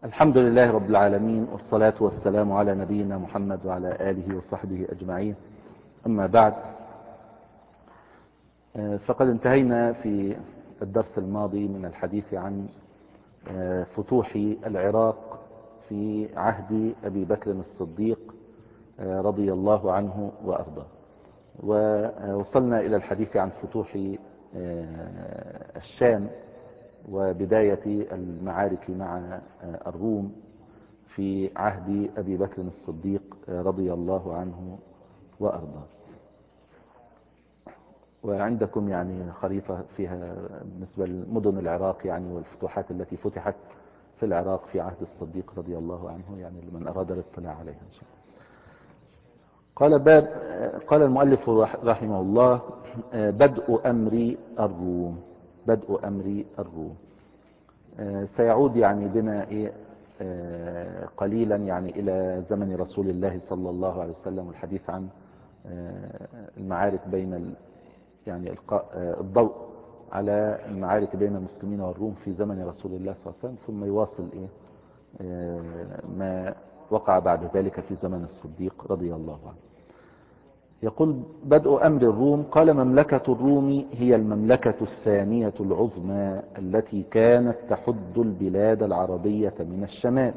الحمد لله رب العالمين، والصلاة والسلام على نبينا محمد وعلى آله وصحبه أجمعين. أما بعد، فقد انتهينا في الدرس الماضي من الحديث عن فتوح العراق في عهد أبي بكر الصديق رضي الله عنه وأرضاه، ووصلنا إلى الحديث عن فتوح الشام وبداية المعارك مع الروم في عهد أبي بكر الصديق رضي الله عنه وأرضاه. وعندكم يعني خريطة فيها بالنسبة لمدن العراق يعني والفتوحات التي فتحت في العراق في عهد الصديق رضي الله عنه، يعني لمن أراد الاطلاع عليها إن شاء الله. قال المؤلف رحمه الله: بدء أمر الروم. بدء أمر الروم سيعود يعني بنا قليلا يعني إلى زمن رسول الله صلى الله عليه وسلم، والحديث عن المعارك بين يعني إلقاء الضوء على المعارك بين المسلمين والروم في زمن رسول الله صلى الله عليه وسلم، ثم يواصل ما وقع بعد ذلك في زمن الصديق رضي الله عنه. يقول: بدء أمر الروم. قال: مملكة الروم هي المملكة الثانية العظمى التي كانت تحد البلاد العربية من الشمال،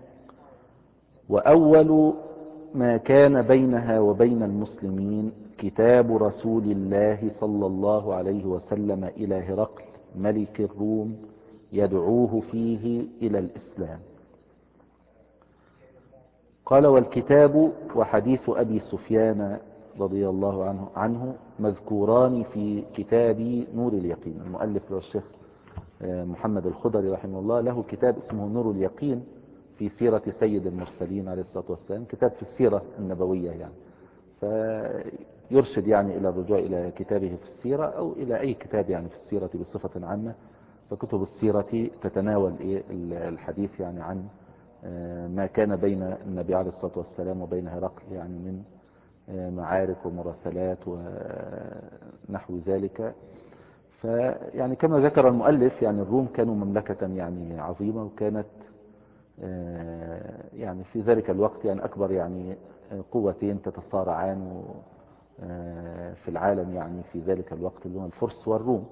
وأول ما كان بينها وبين المسلمين كتاب رسول الله صلى الله عليه وسلم إلى هرقل ملك الروم يدعوه فيه إلى الإسلام. قال: والكتاب وحديث أبي سفيان رضي الله عنه مذكوران في كتاب نور اليقين. المؤلف الشيخ محمد الخضري رحمه الله له كتاب اسمه نور اليقين في سيرة سيد المرسلين عليه الصلاة والسلام، كتاب في السيرة النبوية يعني، فيرشد يعني إلى الرجوع إلى كتابه في السيرة أو إلى أي كتاب يعني في السيرة بصفة عامة. فكتب السيرة تتناول الحديث يعني عن ما كان بين النبي عليه الصلاة والسلام وبين هرقل يعني من معارك ومراسلات ونحو ذلك. فيعني كما ذكر المؤلف يعني الروم كانوا مملكة يعني عظيمة، وكانت يعني في ذلك الوقت يعني أكبر يعني قوتين تتصارعان في العالم يعني في ذلك الوقت، اللي هم الفرس والروم،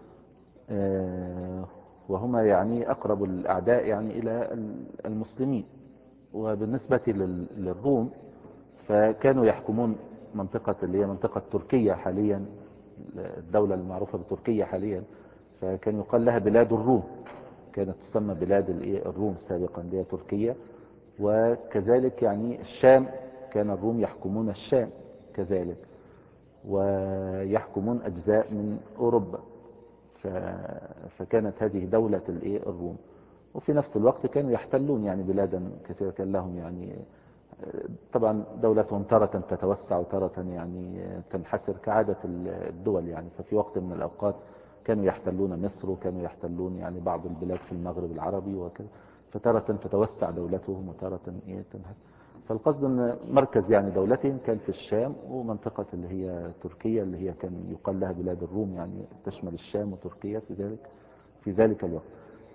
وهما يعني أقرب الأعداء يعني إلى المسلمين. وبالنسبة للروم فكانوا يحكمون منطقة اللي هي منطقة تركيا حاليا، الدولة المعروفة بتركيا حاليا، فكان يقال لها بلاد الروم، كانت تسمى بلاد الروم سابقا اللي هي تركيا. وكذلك يعني الشام كان الروم يحكمون الشام كذلك، ويحكمون أجزاء من أوروبا، فكانت هذه دولة الروم. وفي نفس الوقت كانوا يحتلون يعني بلادا كثيرة، كان لهم يعني طبعا دولتهم تارة تتوسع وتارة يعني تنحسر كعادة الدول يعني. ففي وقت من الأوقات كانوا يحتلون مصر، وكانوا يحتلون يعني بعض البلاد في المغرب العربي وكذا، فتارة تتوسع دولتهم وتارة تنحسر. فالقصد أن مركز يعني دولتهم كان في الشام، ومنطقة اللي هي تركيا اللي هي كان يقال لها بلاد الروم يعني تشمل الشام وتركيا في ذلك الوقت.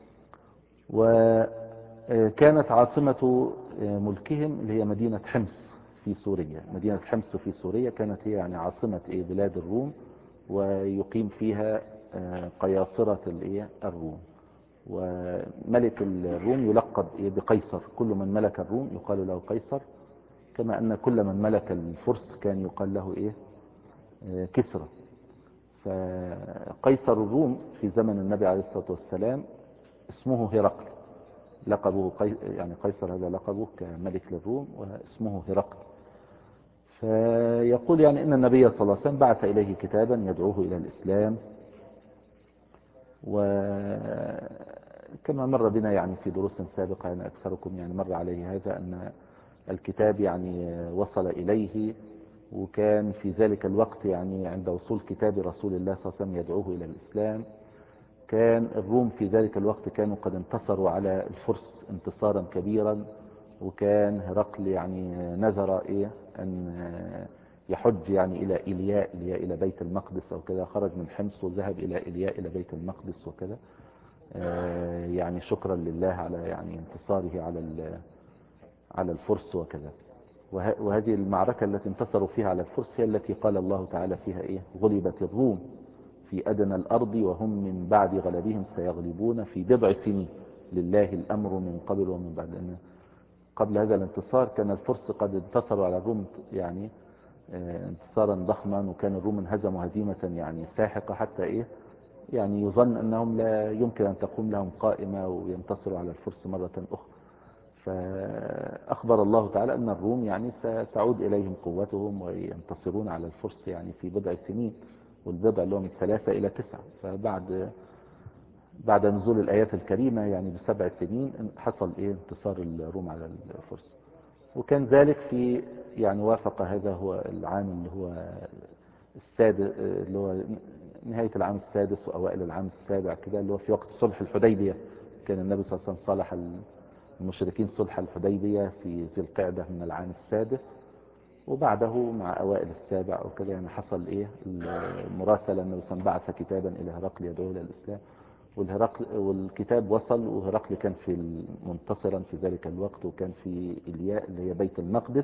وكانت عاصمة ملكهم اللي هي مدينة حمص في سوريا. مدينة حمص في سوريا كانت هي يعني عاصمة بلاد الروم، ويقيم فيها قياصرة الروم. وملك الروم يلقب بقيصر، كل من ملك الروم يقال له قيصر، كما أن كل من ملك الفرس كان يقال له كسرى. فقيصر الروم في زمن النبي عليه الصلاة والسلام اسمه هرقل، لقبه يعني قيصر هذا لقبه كملك للروم، واسمه هرقل. فيقول يعني إن النبي صلى الله عليه وسلم بعث إليه كتابا يدعوه إلى الإسلام. وكما مر بنا يعني في دروس سابقة يعني أكثركم يعني مر عليه هذا، أن الكتاب يعني وصل إليه، وكان في ذلك الوقت يعني عند وصول كتاب رسول الله صلى الله عليه وسلم يدعوه إلى الإسلام كان الروم في ذلك الوقت كانوا قد انتصروا على الفرس انتصارا كبيرا، وكان هرقل يعني نذر أن يحج يعني إلى إلى بيت المقدس أو كذا، خرج من حمص وذهب إلى إلى بيت المقدس وكذا. يعني شكرا لله على يعني انتصاره على الفرس وكذا. وهذه المعركة التي انتصروا فيها على الفرس هي التي قال الله تعالى فيها إيه: غلبت الروم في أدنى الأرض وهم من بعد غلبهم سيغلبون في بضع سنين لله الأمر من قبل ومن بعد. لأن قبل هذا الانتصار كان الفرس قد انتصروا على الروم يعني انتصارا ضخما، وكان الروم انهزموا هزيمة يعني ساحقة، حتى إيه يعني يظن أنهم لا يمكن أن تقوم لهم قائمة وينتصروا على الفرس مرة أخرى. فأخبر الله تعالى أن الروم يعني ستعود إليهم قوتهم وينتصرون على الفرس يعني في بضع سنين، والبضع اللي هو من 3 إلى 9. بعد نزول الآيات الكريمة يعني ب7 سنين حصل إيه انتصار الروم على الفرس. وكان ذلك في يعني وافق هذا هو العام اللي هو السادس، اللي هو نهاية العام السادس وأوائل العام السابع كده، اللي هو في وقت صلح الحديبية. كان النبي صلى الله عليه وسلم صالح المشركين صلح الحديبية في ذي القعدة من العام السادس، وبعده مع أوائل السابع أو كده يعني حصل إيه المراسلة. النبي صلى الله عليه وسلم بعث كتابا إلى هرقل يدعوه إلى الإسلام، والكتاب وصل، وهرقل كان في منتصرا في ذلك الوقت، وكان في إلياء اللي هي بيت المقدس.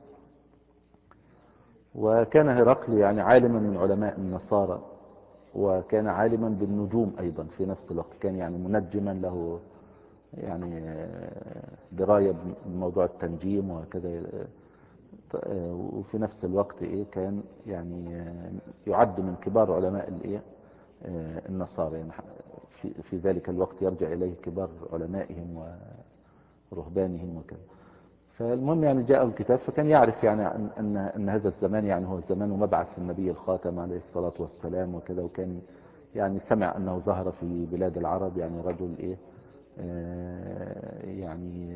وكان هرقل يعني عالما من علماء النصارى، وكان عالما بالنجوم أيضا في نفس الوقت، كان يعني منجما له يعني دراية بموضوع التنجيم وكذا. وفي نفس الوقت إيه كان يعني يعد من كبار علماء الإيه النصارى يعني في ذلك الوقت، يرجع إليه كبار علمائهم ورهبانهم وكذا. فالمهم يعني جاءه الكتاب، فكان يعرف يعني أن هذا الزمان يعني هو زمان مبعث النبي الخاتم عليه الصلاة والسلام وكذا. وكان يعني سمع أنه ظهر في بلاد العرب يعني رجل إيه يعني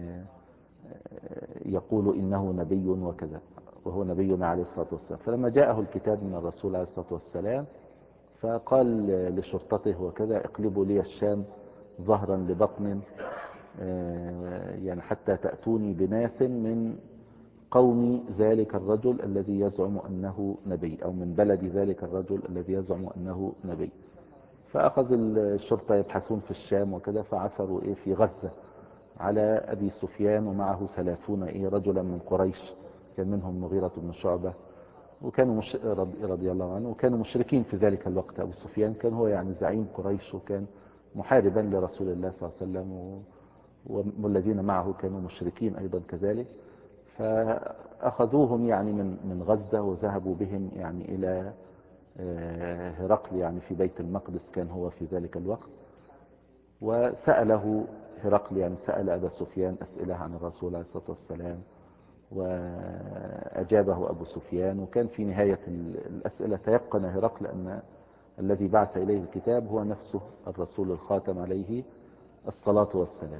يقول إنه نبي وكذا، وهو نبينا عليه الصلاة والسلام. فلما جاءه الكتاب من الرسول عليه الصلاة والسلام فقال لشرطته وكذا: اقلبوا لي الشام ظهرا لبطن يعني حتى تأتوني بناس من قوم ذلك الرجل الذي يزعم أنه نبي، أو من بلد ذلك الرجل الذي يزعم أنه نبي. فأخذ الشرطة يبحثون في الشام وكذا، فعثروا إيه في غزة على أبي سفيان ومعه 30 إيه رجلا من قريش، كان منهم مغيرة بن شعبة، وكانوا رضي الله عنه، وكانوا مشركين في ذلك الوقت. أبو سفيان كان هو يعني زعيم قريش، وكان محاربا لرسول الله صلى الله عليه وسلم، والذين معه كانوا مشركين أيضا كذلك. فأخذوهم يعني من غزة وذهبوا بهم يعني إلى هرقل يعني في بيت المقدس، كان هو في ذلك الوقت. وسأله هرقل يعني سأل أبا سفيان أسئلة عن الرسول عليه الصلاة والسلام، وأجابه أبو سفيان. وكان في نهاية الأسئلة تيقن هرقل أن الذي بعث إليه الكتاب هو نفسه الرسول الخاتم عليه الصلاة والسلام.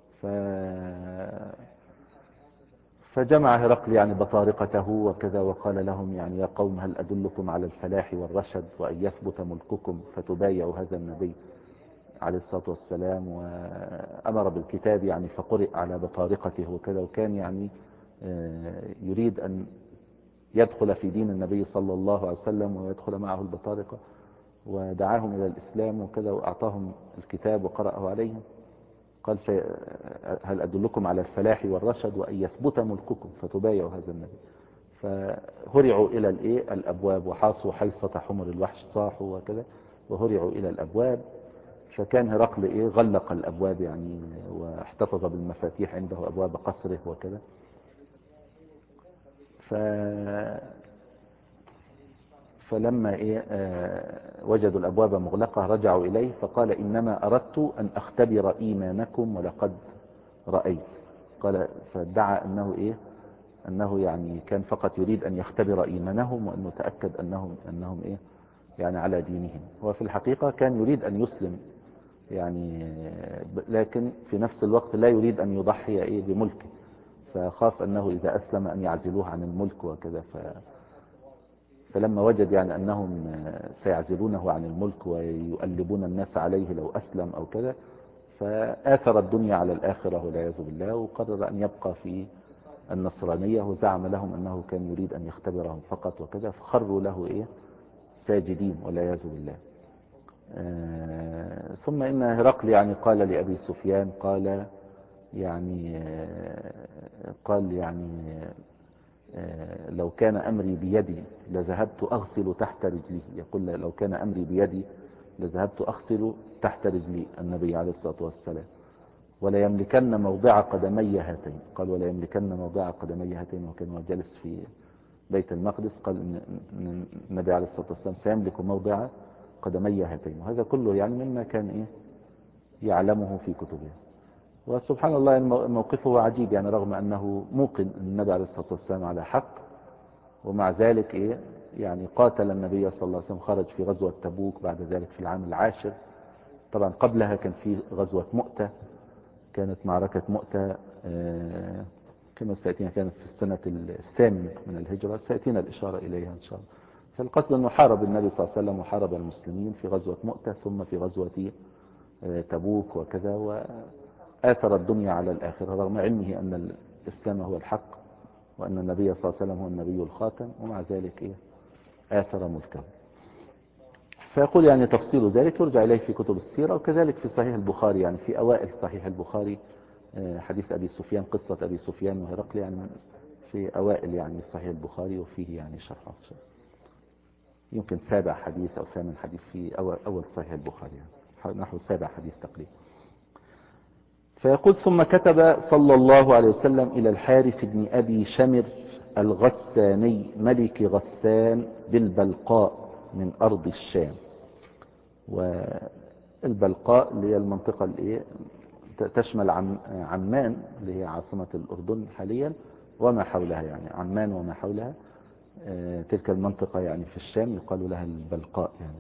فجمع هرقل يعني بطارقته وكذا، وقال لهم يعني: يا قوم، هل أدلكم على الفلاح والرشد وأن يثبت ملككم فتبايعوا هذا النبي عليه الصلاة والسلام. وأمر بالكتاب يعني فقرئ على بطارقته وكذا. وكان يعني يريد أن يدخل في دين النبي صلى الله عليه وسلم ويدخل معه البطارقة، ودعاهم إلى الإسلام وكذا، وأعطاهم الكتاب وقرأه عليهم. قال: هل أدلكم على الفلاح والرشد وأن يثبت ملككم فتبايعوا هذا النبي. فهرعوا إلى الأبواب، وحاصوا حيصة حمر الوحش، صاحوا وكذا، وهرعوا إلى الأبواب. فكان هرقل غلق الأبواب يعني، واحتفظ بالمفاتيح عنده، أبواب قصره وكذا. فلما وجدوا الأبواب مغلقة رجعوا إليه، فقال: إنما أردت أن أختبر إيمانكم ولقد رأيت. قال فادعى أنه يعني كان فقط يريد أن يختبر إيمانهم، وأنه تأكد أنهم يعني على دينهم. وفي الحقيقة كان يريد أن يسلم يعني، لكن في نفس الوقت لا يريد أن يضحي بملكه، فخاف أنه إذا أسلم أن يعزلوه عن الملك وكذا. فلما وجد يعني أنهم سيعزلونه عن الملك ويؤلبون الناس عليه لو أسلم أو كذا، فآثر الدنيا على الآخرة والعياذ بالله، وقرر أن يبقى في النصرانية. وزعم لهم أنه كان يريد أن يختبرهم فقط وكذا، فخروا له ساجدين والعياذ بالله. ثم إن هرقل يعني قال لأبي سفيان يعني قال يعني لو كان أمري بيدي لذهبت أغسل تحت رجلي. يقول لو كان أمري بيدي لذهبت أغسل تحت رجلي النبي عليه الصلاة والسلام، ولا يملكن موضع قدمي هاتين. قال ولا يملكن موضع قدمي هاتين، وكان جالس في بيت المقدس. قال إن النبي عليه الصلاة والسلام سيملك موضع قدمي هاتين. وهذا كله يعني مما كان يعلمه في كتبه. وسبحان الله موقفه عجيب، يعني رغم أنه موقن أن النبي عليه الصلاة والسلام على حق، ومع ذلك يعني قاتل النبي صلى الله عليه وسلم، خرج في غزوة تبوك بعد ذلك في العام العاشر. طبعا قبلها كان في غزوة مؤتة، كانت معركة مؤتة كما سيأتينا كانت في السنة الثامنة من الهجرة، سيأتينا الإشارة إليها إن شاء الله. فالقصد أنه حارب النبي صلى الله عليه وسلم وحارب المسلمين في غزوة مؤتة، ثم في غزوة تبوك وكذا، وآثر الدنيا على الآخرة رغم علمه أن الإسلام هو الحق وأن النبي صلى الله عليه وسلم هو النبي الخاتم، ومع ذلك آثر ملكه. فيقول يعني تفصيل ذلك يرجع إليه في كتب السيرة، وكذلك في صحيح البخاري، يعني في أوائل صحيح البخاري حديث أبي سفيان، قصة أبي سفيان وهرقل، يعني في أوائل يعني صحيح البخاري، وفيه يعني شرح يمكن 7 حديث أو 8 حديث في أول صحيح البخاري، يعني نحو 7 حديث تقريبا. فيقول ثم كتب صلى الله عليه وسلم إلى الحارث بن أبي شمر الغساني ملك غسان بالبلقاء من أرض الشام. والبلقاء اللي هي المنطقة اللي تشمل عمان اللي هي عاصمة الأردن حاليا وما حولها، يعني عمان وما حولها، تلك المنطقة يعني في الشام يقال لها البلقاء يعني.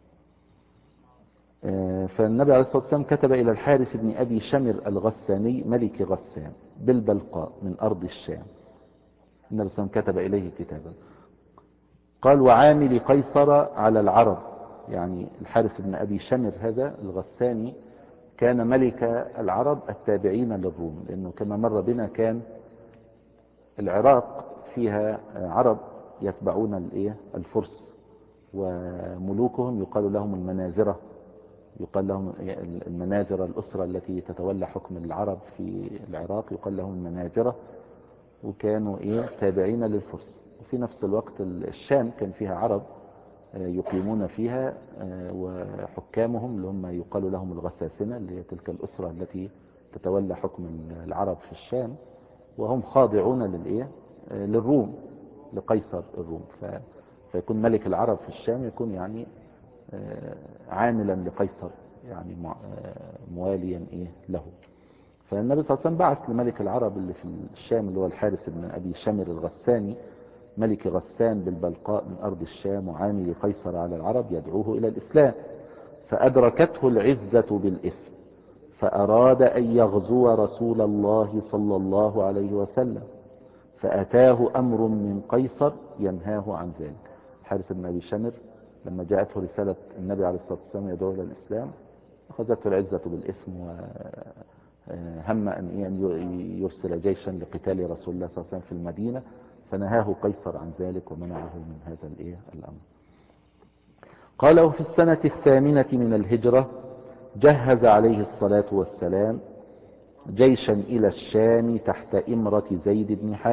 فالنبي عليه الصلاة والسلام كتب إلى الحارث بن أبي شمر الغساني ملك غسان بالبلقاء من أرض الشام. النبي صلى الله عليه وسلم كتب إليه كتابا. قال وعامل قيصر على العرب. يعني الحارث بن أبي شمر هذا الغساني كان ملك العرب التابعين للروم، لأنه كما مر بنا كان العراق فيها عرب يتبعون الفرس، وملوكهم يقال لهم المنازرة، يقال لهم المنازرة، الأسرة التي تتولى حكم العرب في العراق يقال لهم المنازرة، وكانوا تابعين للفرس. وفي نفس الوقت الشام كان فيها عرب يقيمون فيها، وحكامهم اللي هم يقال لهم الغساسنة، اللي هي تلك الأسرة التي تتولى حكم العرب في الشام، وهم خاضعون للروم، لقيصر الروم. فيكون ملك العرب في الشام يكون يعني عاملا لقيصر، يعني مواليا له. فالنبي صلى الله عليه وسلم بعث لملك العرب اللي في الشام اللي هو الحارث بن أبي شمر الغساني ملك غسان بالبلقاء من أرض الشام وعامل قيصر على العرب يدعوه إلى الإسلام. فأدركته العزة بالإثم، فأراد أن يغزو رسول الله صلى الله عليه وسلم، فأتاه أمر من قيصر ينهاه عن ذلك. الحارث بن أبي شمر لما جاءته رسالة النبي عليه الصلاة والسلام يدعو إلى الإسلام أخذته العزة بالإثم، وهم أن يرسل جيشا لقتال رسول الله صلى الله عليه وسلم في المدينة، فنهاه قيصر عن ذلك ومنعه من هذا الأمر. قال وفي السنة 8 من الهجرة جهز عليه الصلاة والسلام جيشا إلى الشام تحت إمرة زيد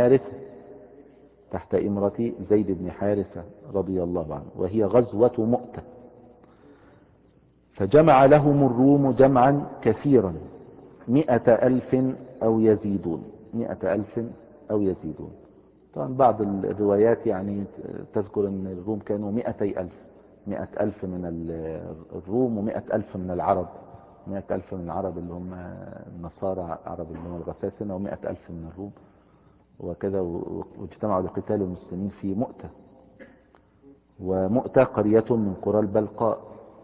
بن حارثة رضي الله عنه، وهي غزوة مؤتة. فجمع لهم الروم جمعا كثيرا 100,000 أو يزيدون. 100,000 أو يزيدون. طبعا بعض الروايات يعني تذكر أن الروم كانوا 200,000، 100,000 من الروم و100,000 من العرب. 100,000 من العرب اللي هم النصارى، عرب اللي هم الغساسنة، و100,000 من الروم وكذا. واجتمعوا لقتال المسلمين في مؤتة. ومؤتة قرية من قرى البلقاء،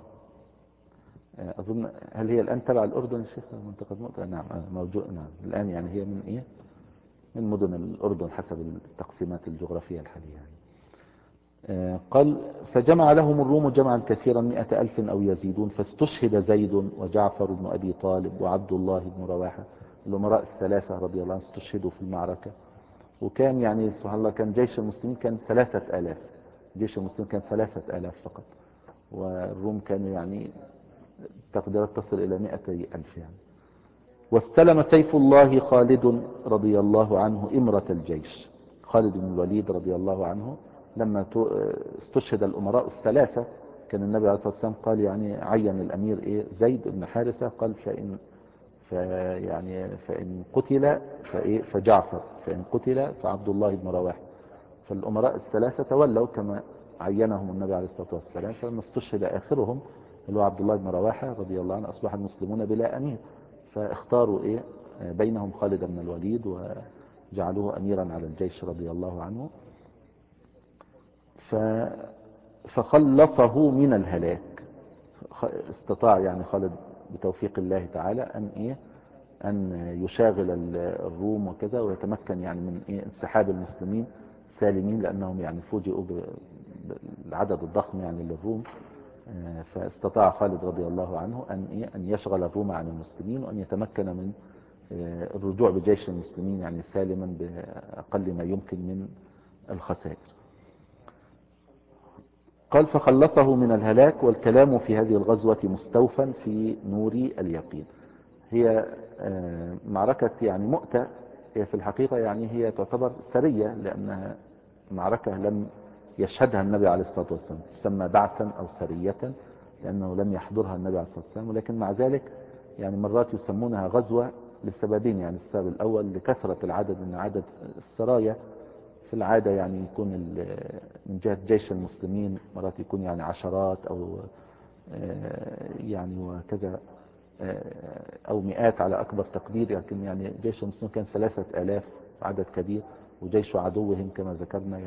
أظن هل هي الآن تبع الأردن يا شيخ منطقة مؤتة؟ نعم موجود، نعم الآن يعني هي من مدن الأردن حسب التقسيمات الجغرافية الحالية. قال فجمع لهم الروم جمعا كثيرا 100,000 أو يزيدون، فاستشهد زيد وجعفر بن أبي طالب وعبد الله بن رواحة، الأمراء الثلاثة رضي الله عنهم استشهدوا في المعركة. وكان يعني سبحان الله كان جيش المسلمين كان 3,000، جيش المسلمين كان 3,000 فقط، والروم كانوا يعني تقديرات تصل إلى 200,000 يعني. واستلم سيف الله خالد رضي الله عنه إمرة الجيش. خالد بن الوليد رضي الله عنه لما استشهد الأمراء الثلاثة، كان النبي عليه الصلاة والسلام قال يعني عين الأمير زيد بن حارثة، قال فإن قتل فجعفر، فإن قتل فعبد الله بن رواحة. فالأمراء الثلاثة تولوا كما عينهم النبي عليه الصلاة والسلام، فلما استشهد آخرهم اللي هو عبد الله بن رواحة رضي الله عنه أصبح المسلمون بلا أمير، فاختاروا بينهم خالد بن الوليد وجعلوه أميرا على الجيش رضي الله عنه. فخلصه من الهلاك. استطاع يعني خالد بتوفيق الله تعالى أن يشاغل الروم وكذا، ويتمكن يعني من انسحاب المسلمين سالمين، لأنهم يعني فوجئوا بالعدد الضخم يعني للروم. فاستطاع خالد رضي الله عنه أن يشغل الروم عن المسلمين، وأن يتمكن من الرجوع بجيش المسلمين يعني سالما بأقل ما يمكن من الخسائر. قال فخلصه من الهلاك. والكلام في هذه الغزوة مستوفى في نور اليقين. هي معركة يعني مؤتة، هي في الحقيقة يعني هي تعتبر سرية، لأنها معركة لم يشهدها النبي عليه الصلاة والسلام، تسمى بعثا أو سرية لأنه لم يحضرها النبي عليه الصلاة والسلام. ولكن مع ذلك يعني مرات يسمونها غزوة لسببين. يعني السبب الأول لكثرة العدد، من عدد السرايا في العادة يعني يكون من جهة جيش المسلمين مرات يكون يعني عشرات أو يعني وكذا أو مئات على أكبر تقدير، لكن يعني جيش المسلمين كان 3,000 عدد كبير، وجيش عدوهم كما ذكرنا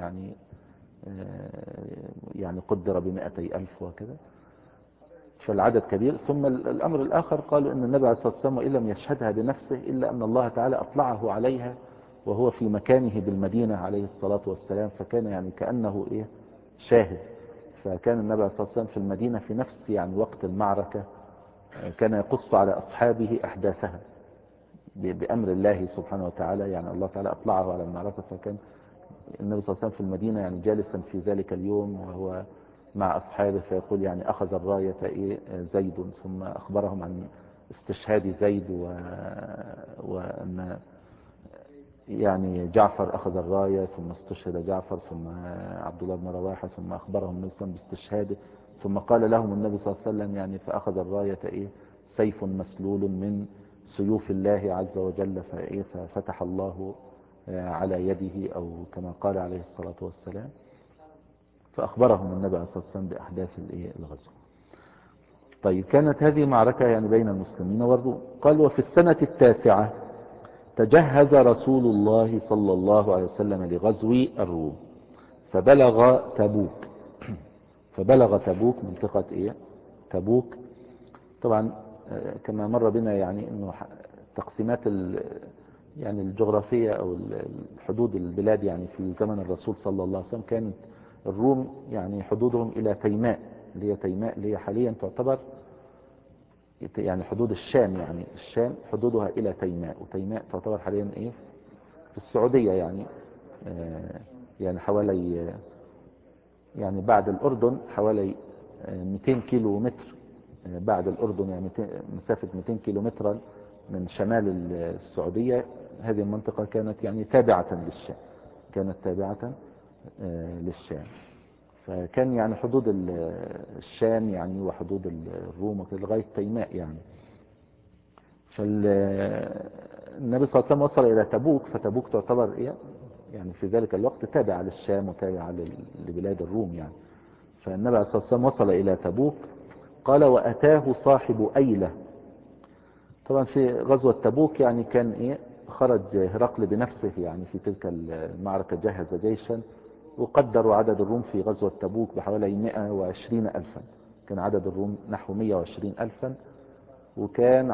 يعني قدر ب200,000 وكذا، فالعدد كبير. ثم الأمر الآخر قالوا أن النبي عليه الصلاة والسلام وإن لم يشهدها بنفسه إلا أن الله تعالى أطلعه عليها وهو في مكانه بالمدينة عليه الصلاة والسلام، فكان يعني كأنه شاهد. فكان النبي عليه الصلاة والسلام في المدينة في نفس يعني وقت المعركة، كان يقص على أصحابه أحداثها بأمر الله سبحانه وتعالى. يعني الله تعالى أطلعه على المعركة، فكان النبي صلى الله عليه وسلم في المدينة يعني جالسا في ذلك اليوم وهو مع أصحابه، فيقول يعني أخذ الراية زيد، ثم أخبرهم عن استشهاد زيد وأن يعني جعفر أخذ الراية، ثم استشهد جعفر، ثم عبد الله بن رواحة، ثم أخبرهم النبي صلى الله عليه وسلم باستشهاده، ثم قال لهم النبي صلى الله عليه وسلم يعني فأخذ الراية سيف مسلول من سيوف الله عز وجل، ففتح الله على يده، أو كما قال عليه الصلاة والسلام. فأخبرهم النبي عليه الصلاة والسلام بأحداث الغزو. طيب، كانت هذه معركة يعني بين المسلمين والروم. قال وفي السنة 9 تجهز رسول الله صلى الله عليه وسلم لغزو الروم، فبلغ تبوك منطقة تبوك. طبعا كما مر بنا يعني انه تقسيمات يعني الجغرافية او حدود البلاد يعني في زمن الرسول صلى الله عليه وسلم، كانت الروم يعني حدودهم الى تيماء، اللي هي حاليا تعتبر يعني حدود الشام. يعني الشام حدودها الى تيماء، وتيماء تعتبر حاليا في السعودية، يعني حوالي يعني بعد الأردن حوالي 200 كيلو متر. بعد الأردن يعني مسافة 200 كيلو مترا من شمال السعودية. هذه المنطقة كانت يعني تابعة للشام. فكان يعني حدود الشام يعني وحدود الروم لغاية تيماء يعني. فالنبي صلى الله عليه وسلم وصل إلى تبوك، فتبوك تعتبر يعني في ذلك الوقت تابعة للشام وتابعة لبلاد الروم يعني. فالنبي عليه الصلاة والسلام وصل إلى تبوك. قال وأتاه صاحب أيلة. طبعا في غزوة تبوك يعني كان خرج هرقل بنفسه يعني في تلك المعركة، جهز جيشا، وقدروا عدد الروم في غزوة تبوك بحوالي 120,000. كان عدد الروم نحو 120,000، وكان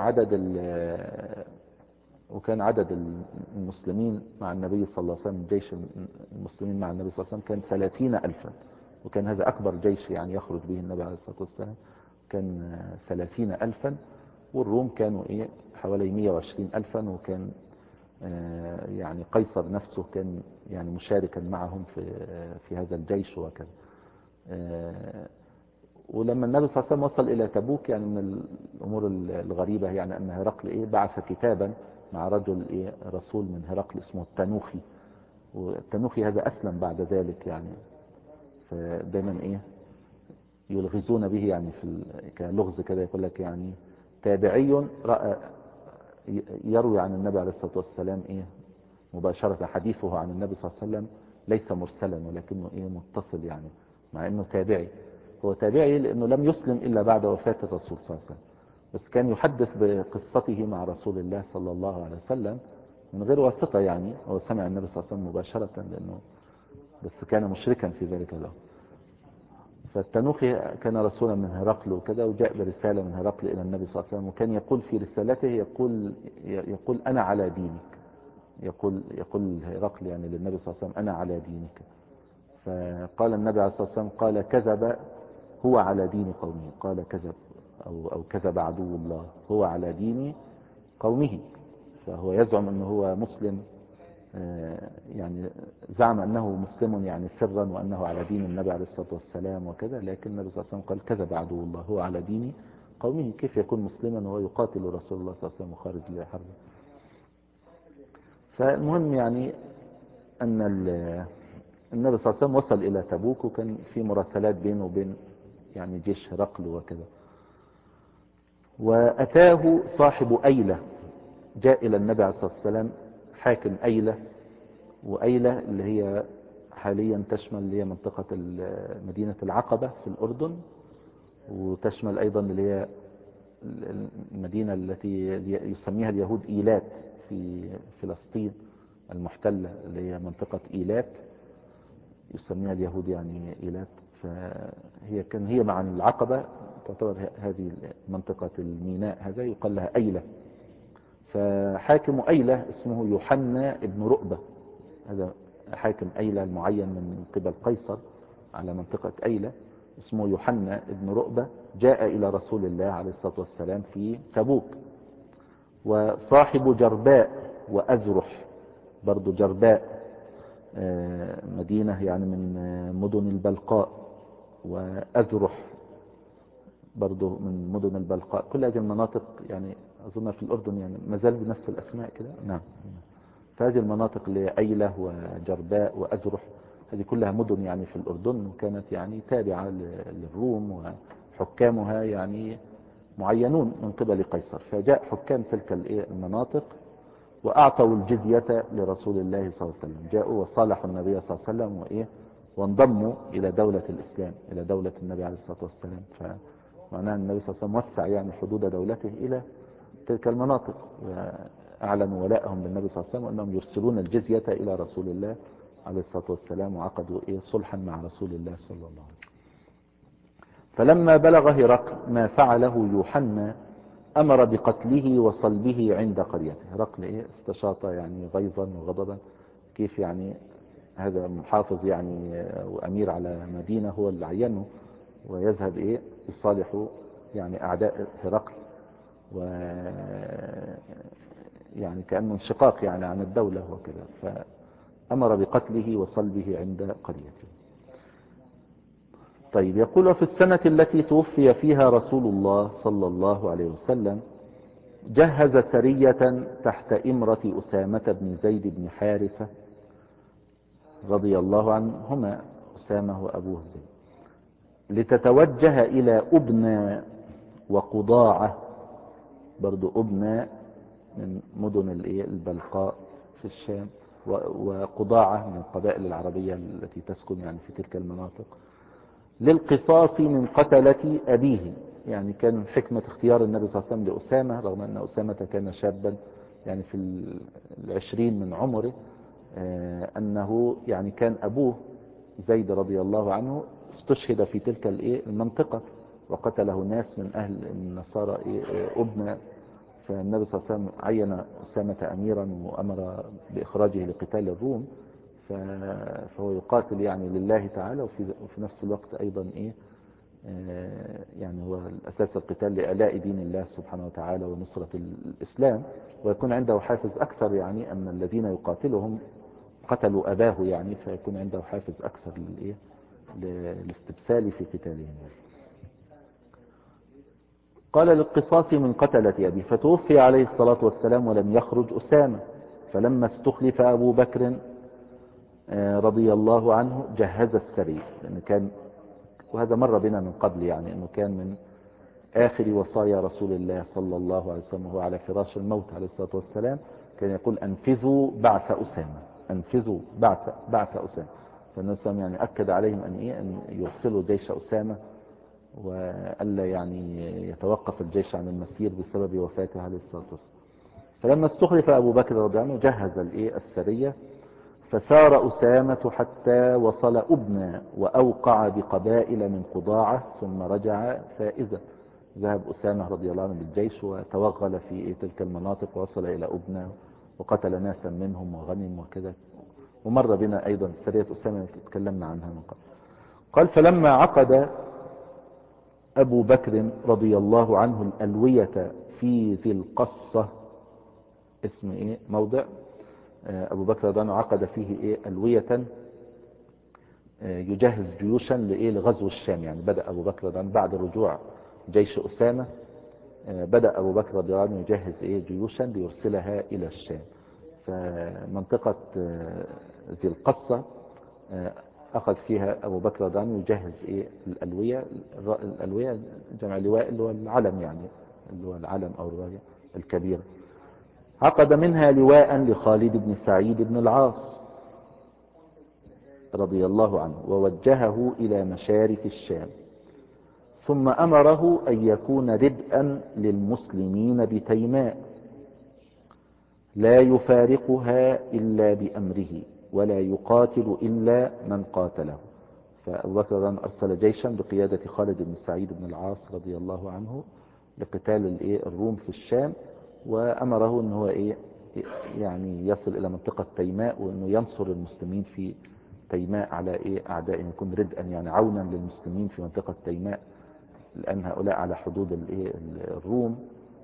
عدد المسلمين مع النبي صلى الله عليه وسلم، جيش المسلمين مع النبي صلى الله عليه وسلم كان 30,000. وكان هذا أكبر جيش يعني يخرج به النبي عليه الصلاة والسلام، كان 30,000. والروم كانوا حوالي 120,000. وكان يعني قيصر نفسه كان يعني مشاركا معهم في هذا الجيش وكذا. ولما النبي صلى الله عليه وسلم وصل إلى تبوك، يعني من الأمور الغريبة يعني أن هرقل بعث كتابا مع رجل رسول من هرقل اسمه التنوخي. والتنوخي هذا أسلم بعد ذلك يعني، فدايما يلغزون به يعني كلغز كده، يقول لك يعني تابعي رأى يروي عن النبي عليه الصلاة والسلام مباشرة، حديثه عن النبي صلى الله عليه وسلم ليس مرسلا ولكنه متصل يعني، مع انه تابعي. هو تابعي لانه لم يسلم الا بعد وفاة الرسول صلى الله عليه وسلم، بس كان يحدث بقصته مع رسول الله صلى الله عليه وسلم من غير واسطة، يعني هو سمع النبي صلى الله عليه وسلم مباشرة لانه بس كان مشركا في ذلك الوقت. فالتنوخي كان رسولا من هرقل وكذا، وجاء برسالة من هرقل إلى النبي صلى الله عليه وسلم، وكان يقول في رسالته يقول أنا على دينك. يقول هرقل يعني للنبي صلى الله عليه وسلم أنا على دينك. فقال النبي عليه الصلاة والسلام قال كذب هو على دين قومه. قال كذب أو كذب عدو الله، هو على دين قومه. فهو يزعم أنه هو مسلم، يعني زعم أنه مسلم يعني سرا، وأنه على دين النبي عليه الصلاة والسلام وكذا، لكن النبي صلى الله عليه وسلم قال كذب عدو الله، هو على دين قومه. كيف يكون مسلما وهو يقاتل رسول الله صلى الله عليه وسلم وخارج لحرب؟ فالمهم يعني أن النبي صلى الله عليه وسلم وصل إلى تبوك، وكان في مراسلات بينه وبين يعني جيش هرقل وكذا. وأتاه صاحب أيلة، جاء إلى النبي عليه الصلاة والسلام حاكم أيلة. وأيلة اللي هي حاليا تشمل اللي هي منطقة مدينة العقبة في الأردن، وتشمل أيضا اللي هي المدينة التي يسميها اليهود إيلات في فلسطين المحتلة، اللي هي منطقة إيلات يسميها اليهود يعني إيلات. هي مع العقبة تعتبر هذه منطقة الميناء هذا يقال لها أيلة. فحاكم أيلة اسمه يوحنا ابن رؤبة، هذا حاكم أيلة المعين من قبل قيصر على منطقة أيلة، اسمه يوحنا ابن رؤبة، جاء إلى رسول الله عليه الصلاة والسلام في تبوك. وصاحب جرباء وأزرح، برضو جرباء مدينة يعني من مدن البلقاء، وأزرح برضو من مدن البلقاء. كل هذه المناطق يعني أظن في الأردن يعني ما زال بنفس الأسماء كده. نعم. فهذه المناطق اللي أيلة وجرباء وأزرح هذه كلها مدن يعني في الأردن، وكانت يعني تابعة للروم، وحكامها يعني معينون من قبل قيصر. فجاء حكام تلك المناطق وأعطوا الجزية لرسول الله صلى الله عليه وسلم، جاءوا وصالحوا النبي صلى الله عليه وسلم وانضموا إلى دولة الإسلام، إلى دولة النبي عليه الصلاة والسلام. فمعناه النبي صلى الله عليه وسلم وسع يعني حدود دولته إلى تلك المناطق، وأعلنوا ولائهم بالنبي صلى الله عليه وسلم أنهم يرسلون الجزية إلى رسول الله عليه الصلاة والسلام، وعقدوا صلحا مع رسول الله صلى الله عليه وسلم. فلما بلغ هرقل ما فعله يوحنا أمر بقتله وصلبه عند قريته. هرقل استشاط يعني غيظا وغضبا، كيف يعني هذا محافظ يعني وأمير على مدينة هو اللي عينه، ويذهب يصالح يعني أعداء هرقل، و يعني كأنه انشقاق يعني عن الدولة وكذا. فأمر بقتله وصلبه عند قريته. طيب، يقول في السنة التي توفي فيها رسول الله صلى الله عليه وسلم جهز سرية تحت إمرة أسامة بن زيد بن حارثة رضي الله عنهما، أسامة وأبوه زيد، لتتوجه إلى أبنى وقضاعة، برضو أبنى من مدن البلقاء في الشام، وقضاعة من القبائل العربية التي تسكن يعني في تلك المناطق، للقصاص من قتلة أبيه. يعني كان حكمة اختيار النبي صلى الله عليه وسلم لأسامة، رغم أن أسامة كان شابا يعني في 20 من عمره، أنه يعني كان أبوه زيد رضي الله عنه استشهد في تلك المنطقة، وقتله ناس من أهل النصارى أبنى. فالنبي صلى الله عليه وسلم عين أسامة أميرا وأمر بإخراجه لقتال الروم، فهو يقاتل يعني لله تعالى، وفي نفس الوقت أيضا يعني هو الأساس القتال لإعلاء دين الله سبحانه وتعالى ونصرة الإسلام، ويكون عنده حافز أكثر، يعني أن الذين يقاتلهم قتلوا أباه يعني، فيكون عنده حافز أكثر للاستبسال في قتالهم. قال للقصاص من قتلة أبي، فتوفي عليه الصلاة والسلام ولم يخرج أسامة، فلما استخلف أبو بكر رضي الله عنه جهز السرية، لأن كان، وهذا مر بنا من قبل يعني، أنه كان من آخر وصايا رسول الله صلى الله عليه وسلم وهو على فراش الموت عليه الصلاة والسلام، كان يقول أنفذوا بعث أسامة، أنفذوا بعث أسامة. فالنبي صلى الله عليه وسلم يعني أكد عليهم أن يرسلوا جيش أسامة، وألا يعني يتوقف الجيش عن المسير بسبب وفاته عليه الصلاة والسلام. فلما استخلف أبو بكر رضي الله عنه جهز السرية، فسار أسامة حتى وصل أبنى وأوقع بقبائل من قضاعة، ثم رجع فائزا. ذهب أسامة رضي الله عنه بالجيش وتوغل في تلك المناطق، ووصل إلى أبنى وقتل ناسا منهم وغنم وكذا. ومر بنا أيضا سرية أسامة تكلمنا عنها من قبل. قال فلما عقد أبو بكر رضي الله عنه الألوية في ذي القصة، اسم موضع أبو بكر رضي الله عنه عقد فيه ألوية يجهز جيوشا لغزو الشام. يعني بدأ أبو بكر رضي الله عنه بعد رجوع جيش أسامة، بدأ أبو بكر رضي الله عنه يجهز جيوشا ليرسلها إلى الشام. فمنطقة ذي القصة أخذ فيها أبو بكر رضي الله عنه يجهز الألوية جمع لواء اللي هو العلم، يعني اللي هو العلم أو الراية الكبيرة. عقد منها لواء لخالد بن سعيد بن العاص رضي الله عنه، ووجهه إلى مشارف الشام، ثم أمره أن يكون ردءا للمسلمين بتيماء لا يفارقها إلا بأمره، ولا يقاتل إلا من قاتله. فأبو بكر أرسل جيشا بقيادة خالد بن سعيد بن العاص رضي الله عنه لقتال الروم في الشام، وأمره أنه يعني يصل إلى منطقة تيماء، وأنه ينصر المسلمين في تيماء على أعدائهم، يكون ردءا يعني عونا للمسلمين في منطقة تيماء، لأن هؤلاء على حدود الروم،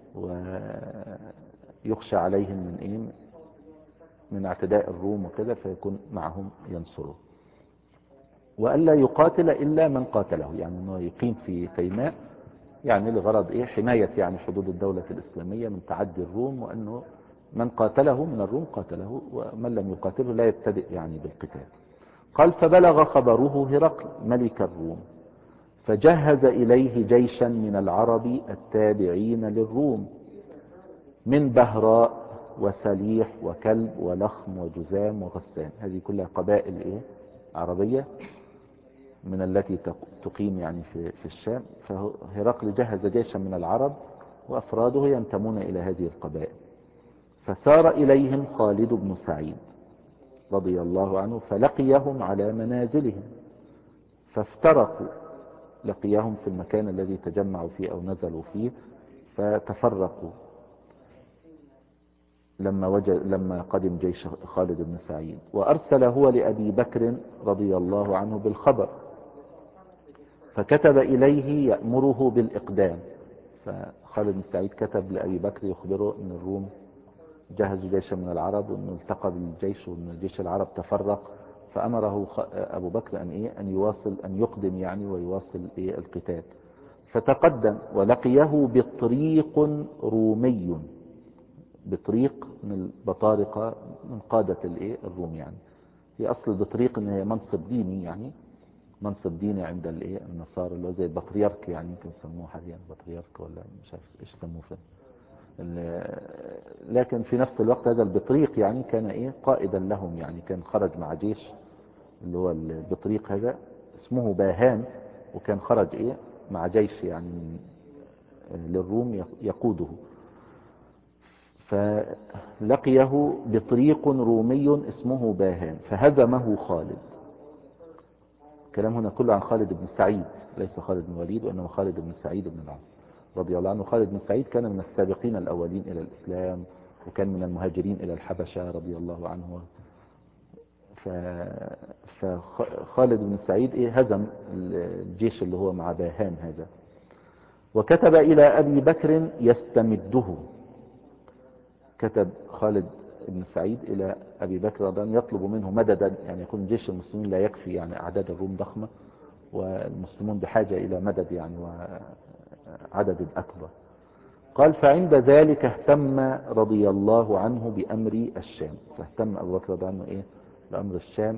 ويخشى عليهم من اعتداء الروم وكذا، فيكون معهم ينصره. وألا يقاتل إلا من قاتله، يعني أنه يقيم في تيماء يعني لغرض حماية يعني حدود الدولة الإسلامية من تعدي الروم، وأنه من قاتله من الروم قاتله، ومن لم يقاتله لا يبتدئ يعني بالقتال. قال فبلغ خبره هرقل ملك الروم، فجهز إليه جيشا من العرب التابعين للروم من بهراء وسليح وكلب ولخم وجزام وغسان. هذه كلها قبائل عربية من التي تقيم يعني في الشام. فهرقل جهز جيشا من العرب وأفراده ينتمون إلى هذه القبائل، فسار إليهم خالد بن سعيد رضي الله عنه فلقيهم على منازلهم، فافترقوا، لقيهم في المكان الذي تجمعوا فيه أو نزلوا فيه، فتفرقوا لما قدم جيش خالد بن سعيد. وأرسل هو لأبي بكر رضي الله عنه بالخبر، فكتب إليه يأمره بالإقدام. فخالد بن سعيد كتب لأبي بكر يخبره أن الروم جهزوا جيشا من العرب، وأنه التقى بالجيش، وأن جيش العرب تفرق، فأمره أبو بكر أن يواصل، أن يقدم يعني ويواصل القتال. فتقدم ولقيه بطريق رومي، بطريق من البطارقة من قادة الروم. يعني هي أصل بطريق أن هي منصب ديني، يعني منصب ديني عند النصارى، اللي هو زي البطريرك، يعني يمكن يسموه حاليا بطريرك ولا مش عارف ايش يسموه فيه. لكن في نفس الوقت هذا البطريق يعني كان قائدا لهم، يعني كان خرج مع جيش، اللي هو البطريق هذا اسمه باهان، وكان خرج مع جيش يعني للروم يقوده. فلقيه بطريق رومي اسمه باهان فهزمه خالد. الكلام هنا كله عن خالد بن سعيد، ليس خالد بن وليد، وإنما خالد بن سعيد بن العاص رضي الله عنه. خالد بن سعيد كان من السابقين الأولين إلى الإسلام، وكان من المهاجرين إلى الحبشة رضي الله عنه. فخالد بن سعيد هزم الجيش اللي هو مع باهان هذا، وكتب إلى أبي بكر يستمده. كتب خالد بن سعيد إلى أبي بكر رضي الله عنه يطلب منه مددا، يعني يكون جيش المسلمين لا يكفي، يعني أعداد الروم ضخمة والمسلمون بحاجة إلى مدد يعني عدد أكبر. قال فعند ذلك اهتم رضي الله عنه بأمر الشام. فاهتم أبو بكر رضي الله عنه إيه بأمر الشام.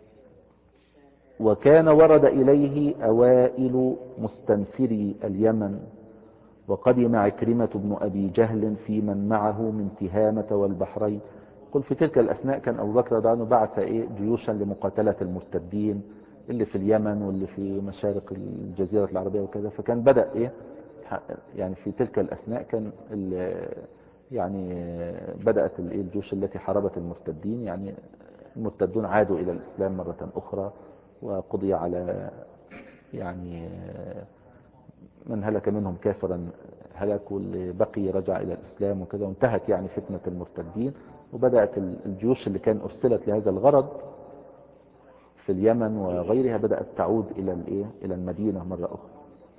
وكان ورد إليه أوائل مستنفري اليمن، وقدم عكرمة بن أبي جهل في من معه من تهامة والبحرين. قل في تلك الأثناء كان أبو بكر رضي الله عنه بعث جيوشا لمقاتلة المرتدين اللي في اليمن واللي في مشارق الجزيرة العربية وكذا. فكان بدأ يعني في تلك الأثناء كان يعني بدأت الجيوش التي حاربت المرتدين، يعني المرتدون عادوا إلى الإسلام مرة أخرى، وقضي على يعني من هلك منهم كافرا هلك، واللي بقي رجع إلى الإسلام وكذا، وانتهت يعني فتنة المرتدين. وبدأت الجيوش اللي كان أرسلت لهذا الغرض في اليمن وغيرها بدأت تعود إلى المدينة مرة أخرى.